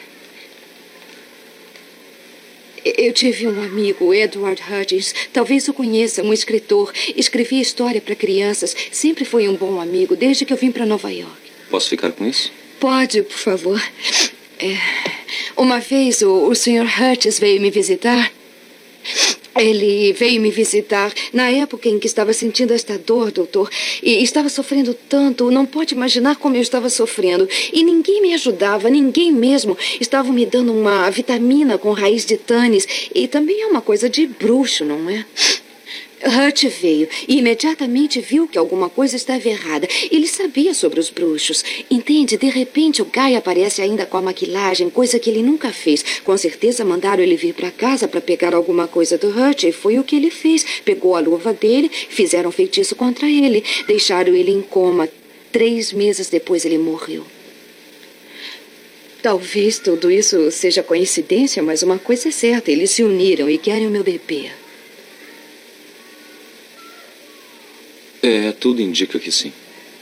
Eu tive um amigo, Edward Hutchins. Talvez o conheça, um escritor. Escrevia história para crianças. Sempre foi um bom amigo, desde que eu vim para Nova York. Posso ficar com isso? Pode, por favor. Uma vez o Sr. Hutchins veio me visitar. Ele veio me visitar na época em que estava sentindo esta dor, doutor. E estava sofrendo tanto, não pode imaginar como eu estava sofrendo. E ninguém me ajudava, ninguém mesmo. Estavam me dando uma vitamina com raiz de tânis. E também é uma coisa de bruxo, não é? Hutch veio e imediatamente viu que alguma coisa estava errada. Ele sabia sobre os bruxos. Entende? De repente o Guy aparece ainda com a maquilagem, coisa que ele nunca fez. Com certeza mandaram ele vir para casa para pegar alguma coisa do Hutch e foi o que ele fez. Pegou a luva dele, fizeram feitiço contra ele, deixaram ele em coma. 3 meses depois ele morreu. Talvez tudo isso seja coincidência, mas uma coisa é certa, eles se uniram e querem o meu bebê. Tudo indica que sim.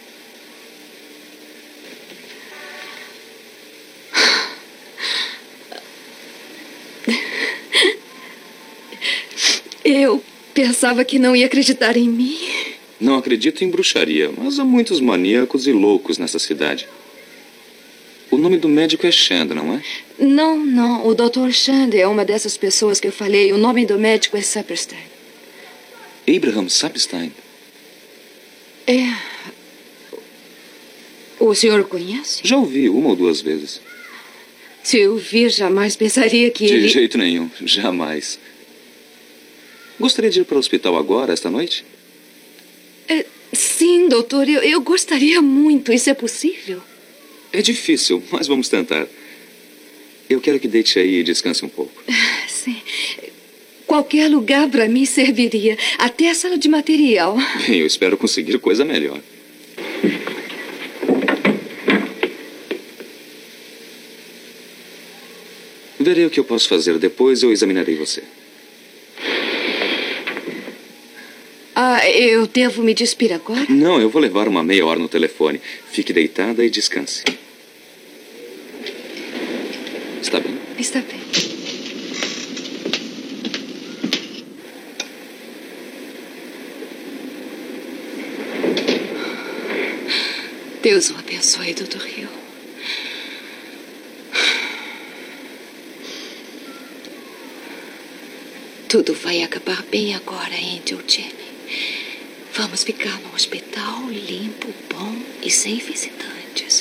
Eu pensava que não ia acreditar em mim. Não acredito em bruxaria, mas há muitos maníacos e loucos nessa cidade. O nome do médico é Shand, não é? Não. O Dr. Shand é uma dessas pessoas que eu falei. O nome do médico é Saperstein. Abraham Saperstein? O senhor conhece? Já ouvi 1 ou 2 vezes. Se eu vir, jamais pensaria que De jeito nenhum, jamais. Gostaria de ir para o hospital agora, esta noite? Sim, doutor, eu gostaria muito. Isso é possível? É difícil, mas vamos tentar. Eu quero que deite aí e descanse um pouco. Sim. Qualquer lugar para mim serviria. Até a sala de material. Bem, eu espero conseguir coisa melhor. Verei o que eu posso fazer. Depois eu examinarei você. Eu devo me despir agora? Não, eu vou levar uma meia hora no telefone. Fique deitada e descanse. Está bem? Está bem. Deus o abençoe, Dr. Hill. Tudo vai acabar bem agora, Angel Jenny. Vamos ficar no hospital limpo, bom e sem visitantes.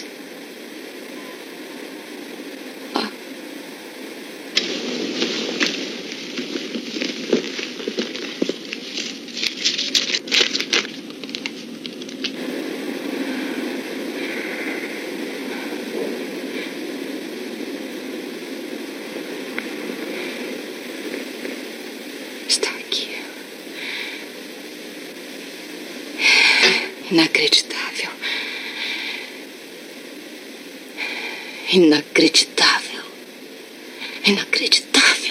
Inacreditável. Inacreditável. Inacreditável.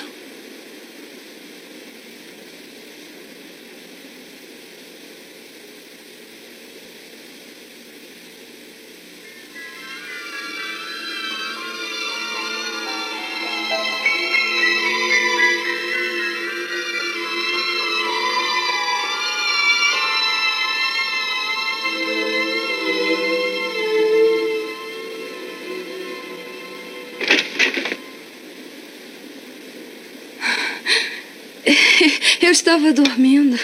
Eu estava dormindo.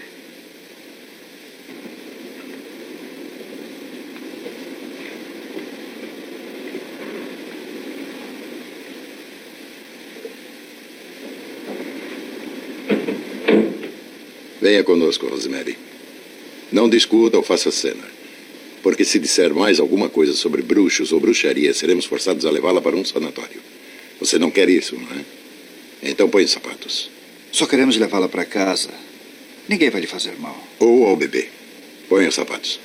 Venha conosco, Rosemary. Não discuta ou faça cena. Porque se disser mais alguma coisa sobre bruxos ou bruxaria, seremos forçados a levá-la para um sanatório. Você não quer isso, não é? Então põe os sapatos. Só queremos levá-la para casa. Ninguém vai lhe fazer mal. Ou ao bebê. Põe os sapatos.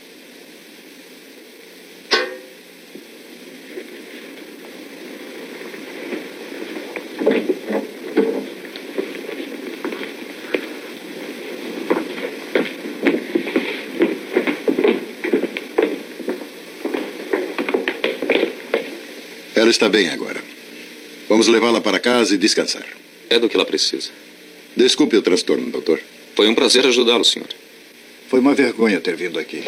Ela está bem agora. Vamos levá-la para casa e descansar. É do que ela precisa. Desculpe o transtorno, doutor. Foi um prazer ajudá-lo, senhor. Foi uma vergonha ter vindo aqui.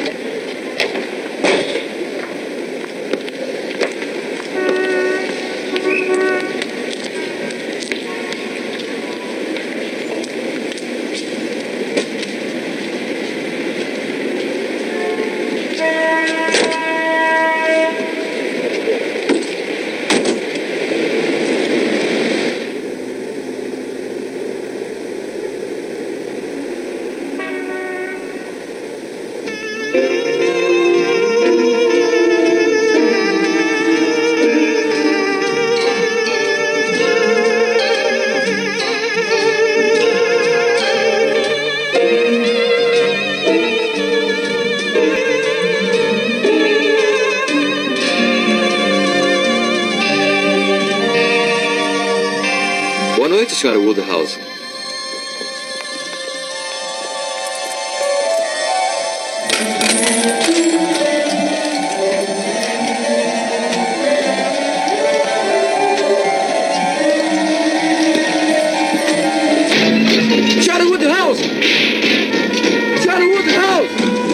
Boa noite, Sra. Woodhouse. Sra. Woodhouse! Sra. Woodhouse!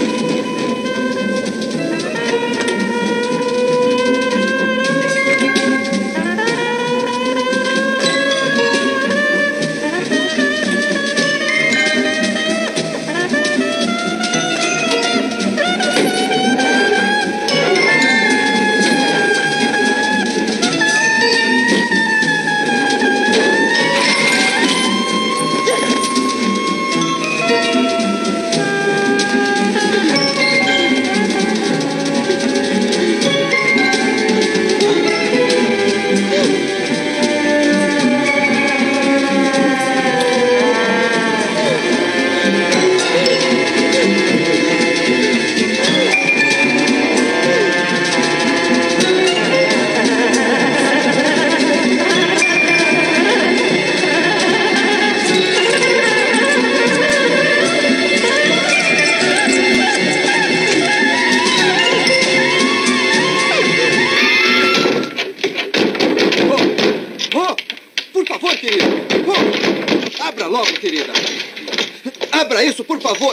Por favor, querida. Abra logo, querida. Abra isso, por favor.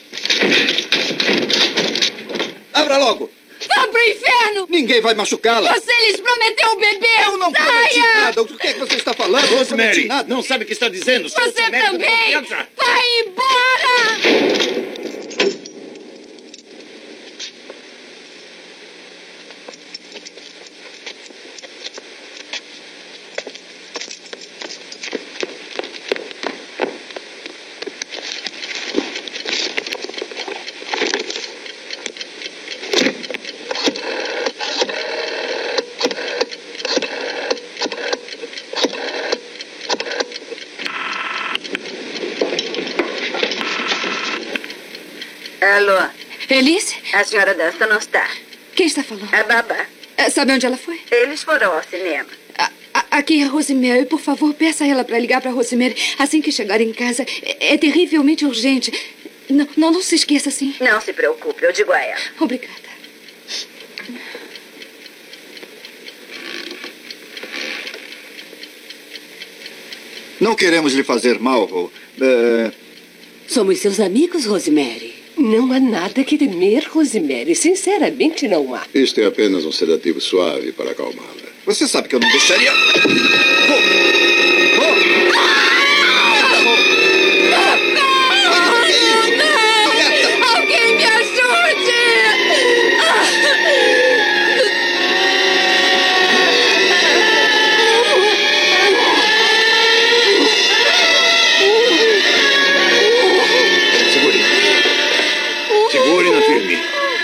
Abra logo. Vá pro inferno! Ninguém vai machucá-la. Você lhes prometeu um bebê! Eu não prometi nada. O que é que você está falando? Rosemary, não sabe o que está dizendo? Você também! Vai embora! Alô? Elise? A senhora Dunstan não está. Quem está falando? A babá. Sabe onde ela foi? Eles foram ao cinema. Aqui é a Rosemary. Por favor, peça a ela para ligar para a Rosemary assim que chegar em casa. É terrivelmente urgente. Não se esqueça assim. Não se preocupe, eu digo a ela. Obrigada. Não queremos lhe fazer mal. Somos seus amigos, Rosemary. Não há nada que temer, Rosemary. Sinceramente, não há. Isto é apenas um sedativo suave para acalmá-la. Você sabe que eu não deixaria... Alguém me ajude! Segure-na firme.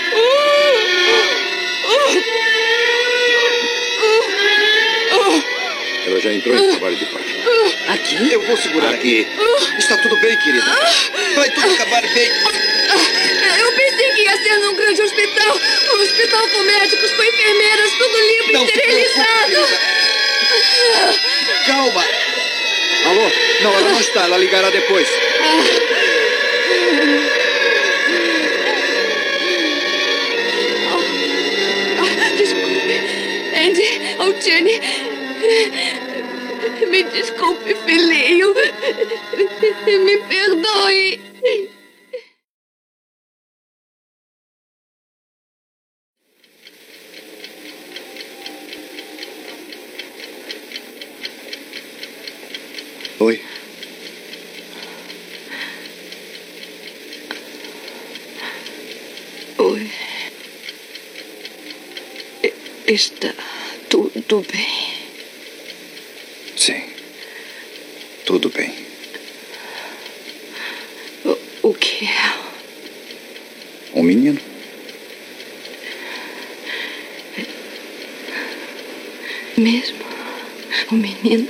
Ela já entrou em trabalho de parto. Aqui? Eu vou segurar aqui. Está tudo bem, querida. Vai tudo acabar bem. Eu pensei que ia ser num grande hospital. Um hospital com médicos, com enfermeiras, tudo limpo e esterilizado. Calma. Alô? Não, ela não está. Ela ligará depois. Desculpe. Andy, Oi. Está tudo bem? Sim. Tudo bem. O que é? Um menino. Mesmo? Um menino?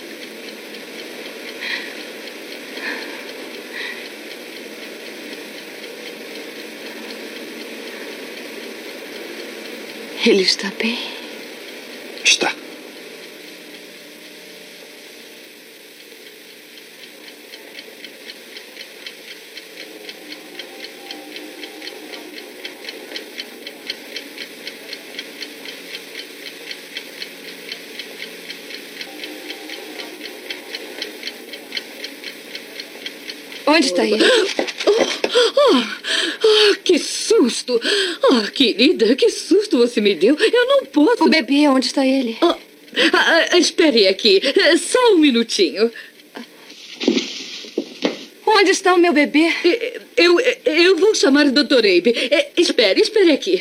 Ele está bem? Está. Onde está ele? Que susto! Querida, que susto você me deu. Eu não posso... O bebê, onde está ele? Espere aqui. Só um minutinho. Onde está o meu bebê? Eu vou chamar o Dr. Abe. Espere aqui.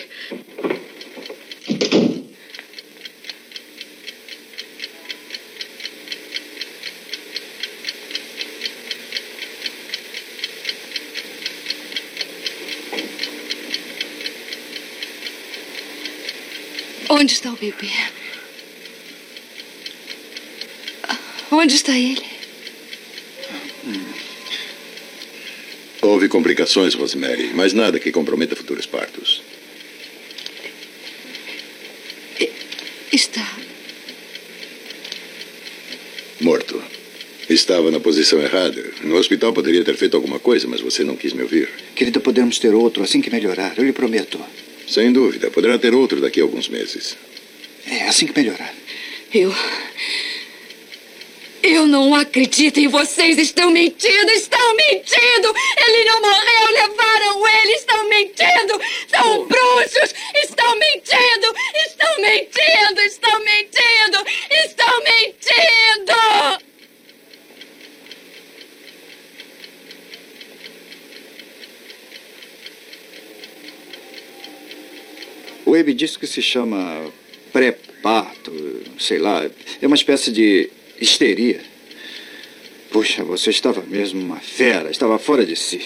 Onde está o bebê? Onde está ele? Houve complicações, Rosemary, mas nada que comprometa futuros partos. Está Morto. Estava na posição errada. No hospital poderia ter feito alguma coisa, mas você não quis me ouvir. Querida, podemos ter outro assim que melhorar. Eu lhe prometo. Sem dúvida. Poderá ter outro daqui a alguns meses. É, assim que melhorar. Eu não acredito em vocês. Estão mentindo, estão mentindo. Ele não morreu, levaram ele. Estão mentindo. São bruxos. Estão mentindo. Estão mentindo. Estão mentindo. Estão mentindo. O Abe disse que se chama pré-parto, sei lá. É uma espécie de histeria. Puxa, você estava mesmo uma fera. Estava fora de si.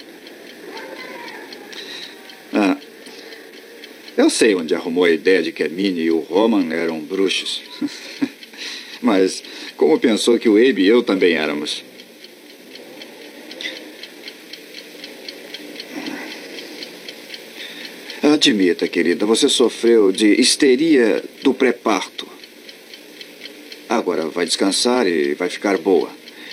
Eu sei onde arrumou a ideia de que a Minnie e o Roman eram bruxos. Mas como pensou que o Abe e eu também éramos? Admita, querida, você sofreu de histeria do pré-parto. Agora vai descansar e vai ficar boa.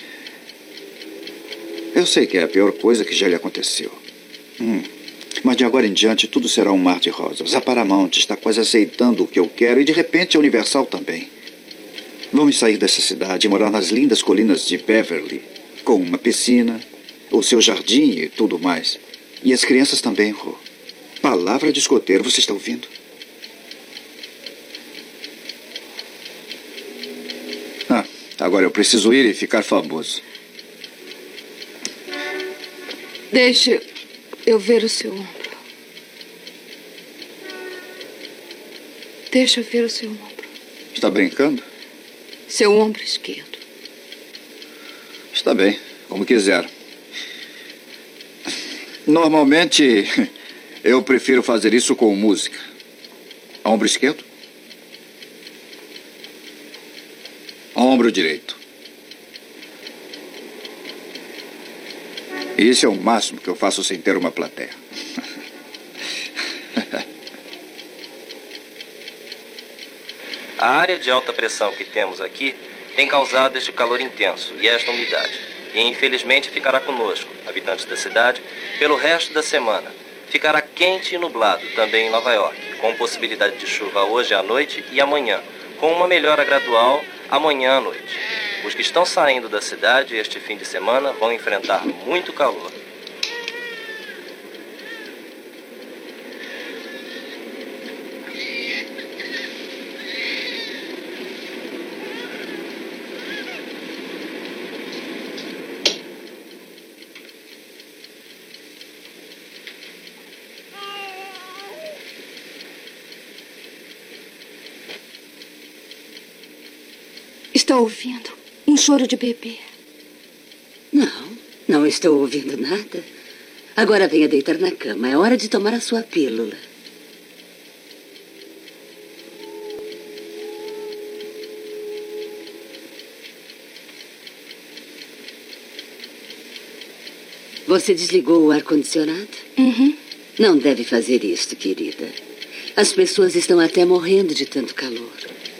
Eu sei que é a pior coisa que já lhe aconteceu. Mas de agora em diante tudo será um mar de rosas. A Paramount está quase aceitando o que eu quero e de repente a Universal também. Vamos sair dessa cidade e morar nas lindas colinas de Beverly, com uma piscina, o seu jardim e tudo mais. E as crianças também, Ro. Palavra de escoteiro, você está ouvindo? Agora eu preciso ir e ficar famoso. Deixe eu ver o seu ombro. Deixa eu ver o seu ombro. Está brincando? Seu ombro esquerdo. Está bem, como quiser. Normalmente, eu prefiro fazer isso com música. Ombro esquerdo. Ombro direito. Isso é o máximo que eu faço sem ter uma plateia. A área de alta pressão que temos aqui tem causado este calor intenso e esta umidade. E infelizmente ficará conosco, habitantes da cidade, pelo resto da semana. Ficará quente e nublado também em Nova York, com possibilidade de chuva hoje à noite e amanhã, com uma melhora gradual amanhã à noite. Os que estão saindo da cidade este fim de semana vão enfrentar muito calor. está ouvindo? Um choro de bebê. Não estou ouvindo nada. Agora venha deitar na cama. É hora de tomar a sua pílula. Você desligou o ar-condicionado? Uhum. Não deve fazer isto, querida. As pessoas estão até morrendo de tanto calor.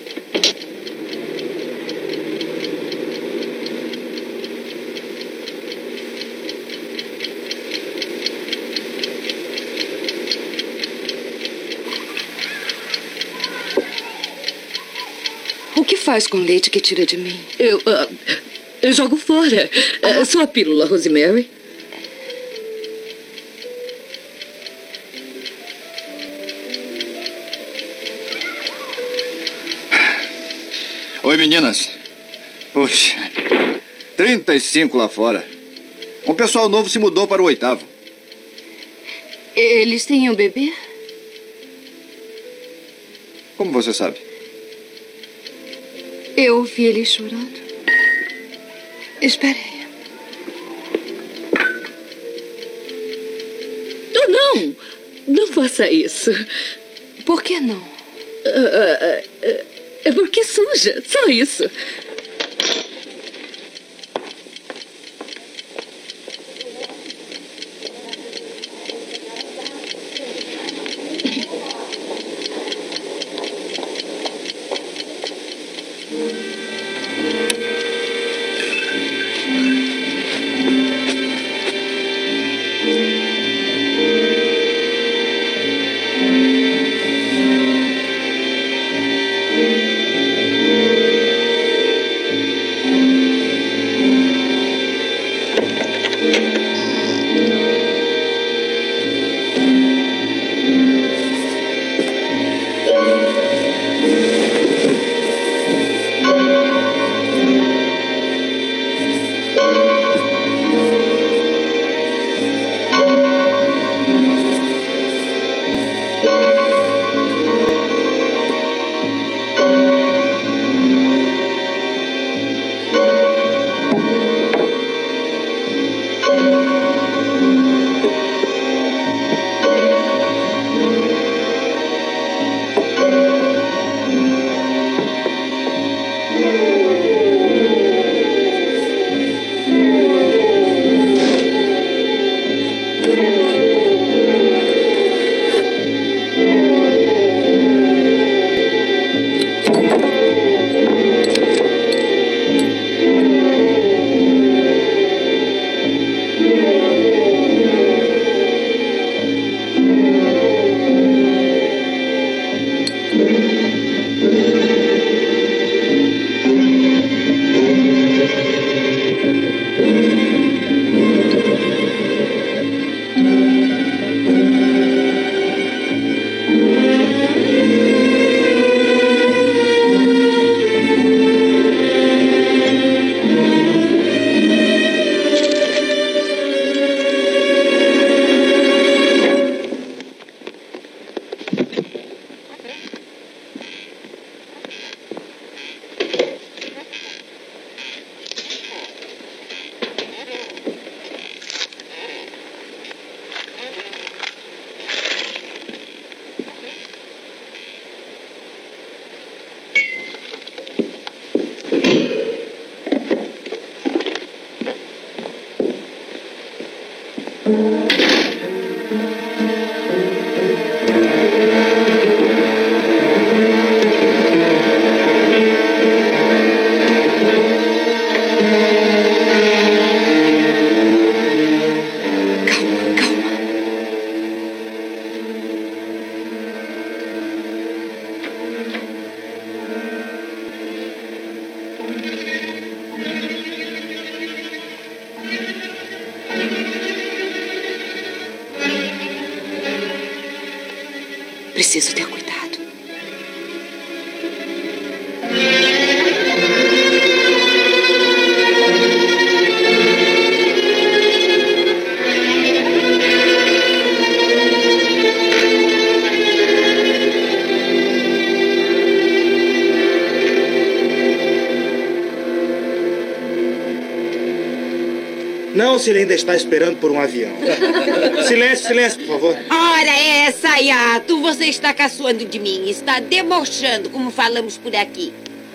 O que faz com o leite que tira de mim? Eu jogo fora. Sua pílula, Rosemary. Oi, meninas. Puxa, 35 lá fora. Um pessoal novo se mudou para o 8º. Eles têm um bebê? Como você sabe? Eu ouvi ele chorando. Espere aí. Não! Não faça isso. Por que não? É porque suja. Só isso. Preciso ter cuidado. Então, se ele ainda está esperando por um avião. Silêncio, silêncio, por favor. Ora essa, Yato, você está caçoando de mim, está debochando, como falamos por aqui.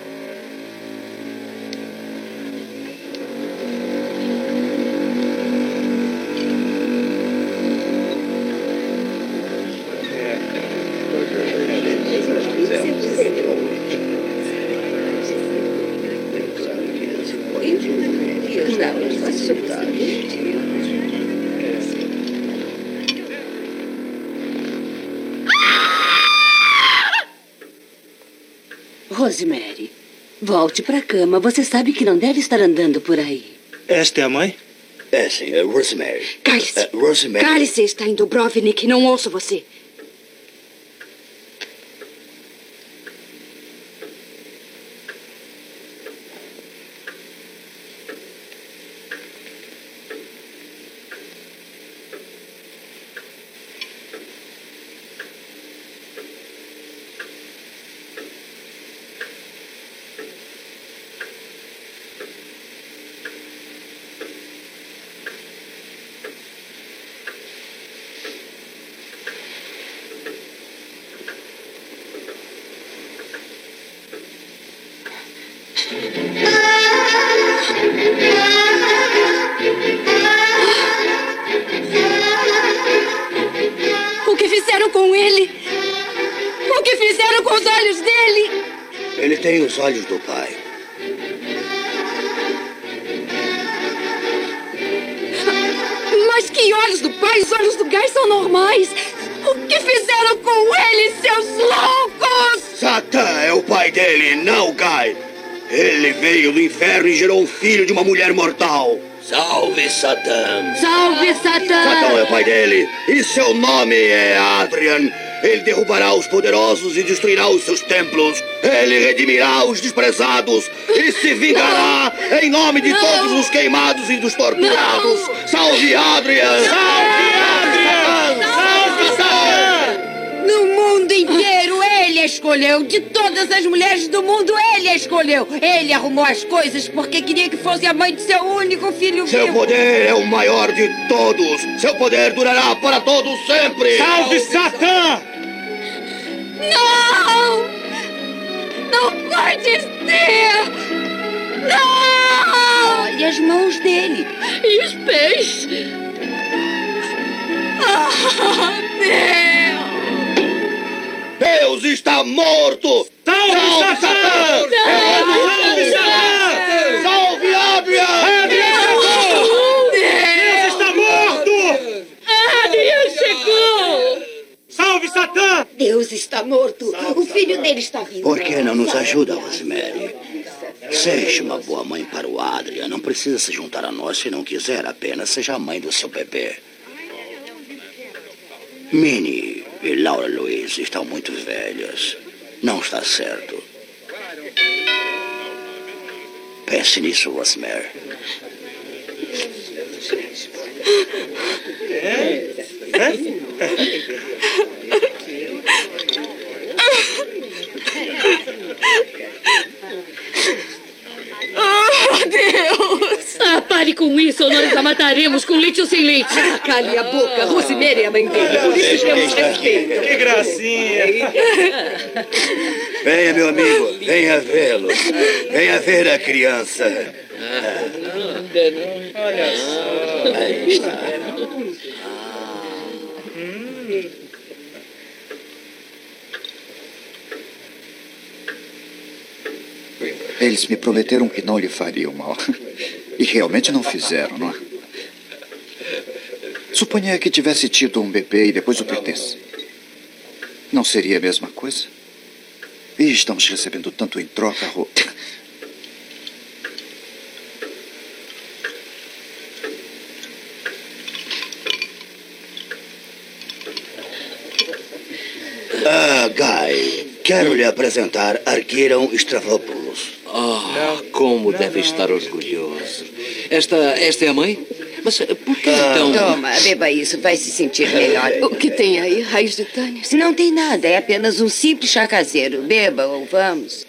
Rosemary, volte pra cama. Você sabe que não deve estar andando por aí. Esta é a mãe? É, sim, é Rosemary. Cale-se. Rosemary. Cale-se, está em Dubrovnik. Não ouço você. O que fizeram com ele? O que fizeram com os olhos dele? Ele tem os olhos do pai. Mas que olhos do pai? Os olhos do Guy são normais. O que fizeram com ele, seus loucos? Satã é o pai dele, não Guy. Ele veio do inferno e gerou um filho de uma mulher mortal. Salve, Satã! Salve, Satã! Satã é o pai dele e seu nome é Adrian. Ele derrubará os poderosos e destruirá os seus templos. Ele redimirá os desprezados e se vingará em nome de todos os queimados e dos torturados. Salve, Adrian! Salve, Adrian! Salve, Satã! No mundo inteiro, ele escolheu. De todas as mulheres do mundo, ele escolheu. Ele arrumou as coisas porque queria que fosse a mãe de seu único filho Seu vivo. poder é o maior de todos. Seu poder durará para todos sempre. Salve, Satã! Não! Não pode ser! Não! Olha as mãos dele. E os pés? Ah, Deus! Deus está morto! Salve, Satã! Salve, Satã! Salve, Adrian! Adrian chegou! Deus está morto! Adrian chegou! Salve, Satã! Deus está morto. O filho dele está vivo. Por que não nos ajuda, Rosemary? Seja uma boa mãe para o Adrian. Não precisa se juntar a nós se não quiser. Apenas seja a mãe do seu bebê. Minnie e Laura Louise estão muito velhas. Não está certo. Pense nisso, Rosemary. Oh, Deus! Ah, pare com isso ou nós a mataremos com leite ou sem leite. Ah, cale a boca. Rosemary é a mãe dele. Por isso temos respeito. Que gracinha! Venha, meu amigo. Venha vê-lo. Venha ver a criança. Olha só. Aí está. Eles me prometeram que não lhe fariam mal. E realmente não fizeram, não é? Suponha que tivesse tido um bebê e depois o perdesse. Não seria a mesma coisa? E estamos recebendo tanto em troca, Guy, quero lhe apresentar Arquiron Stavropoulos. Ah, como deve estar orgulhoso. Esta é a mãe? Mas por que então... Toma, beba isso, vai se sentir melhor. O que tem aí? Raiz de tânis? Não tem nada, é apenas um simples chá caseiro. Beba ou vamos.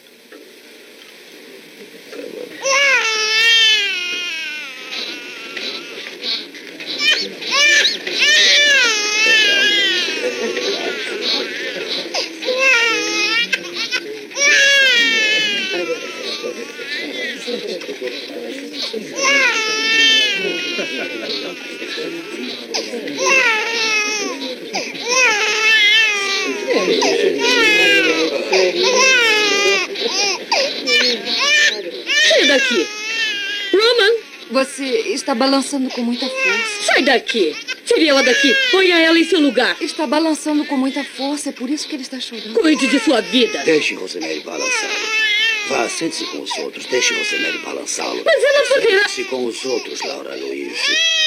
Está balançando com muita força. Sai daqui! Tire ela daqui! Ponha ela em seu lugar! Está balançando com muita força, é por isso que ele está chorando. Cuide de sua vida! Deixe Rosemary balançá-lo. Vá, sente-se com os outros. Deixe Rosemary balançá-lo. Mas ela poderá... Sente-se com os outros, Laura Louise.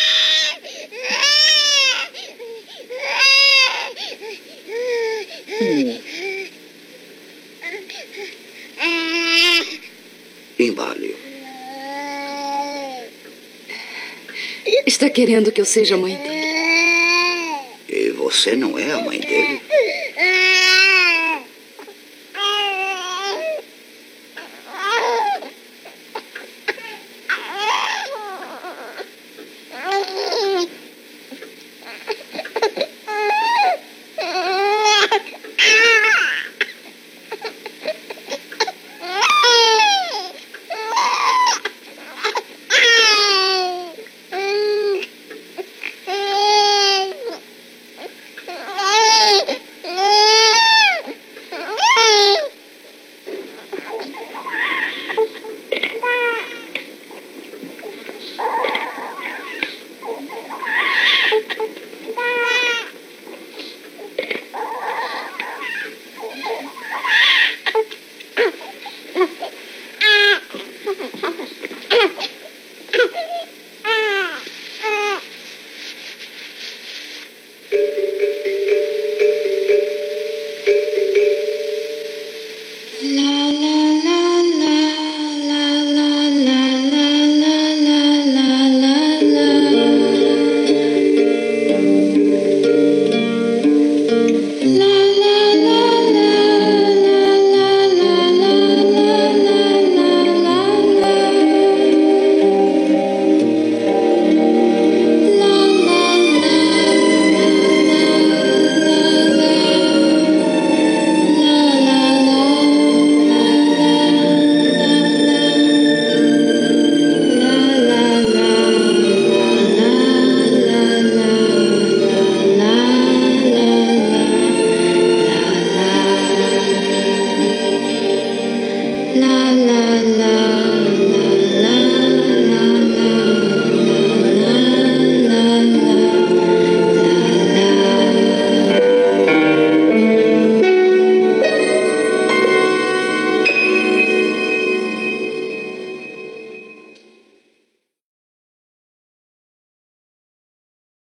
Embale. Está querendo que eu seja a mãe dele. E você não é a mãe dele?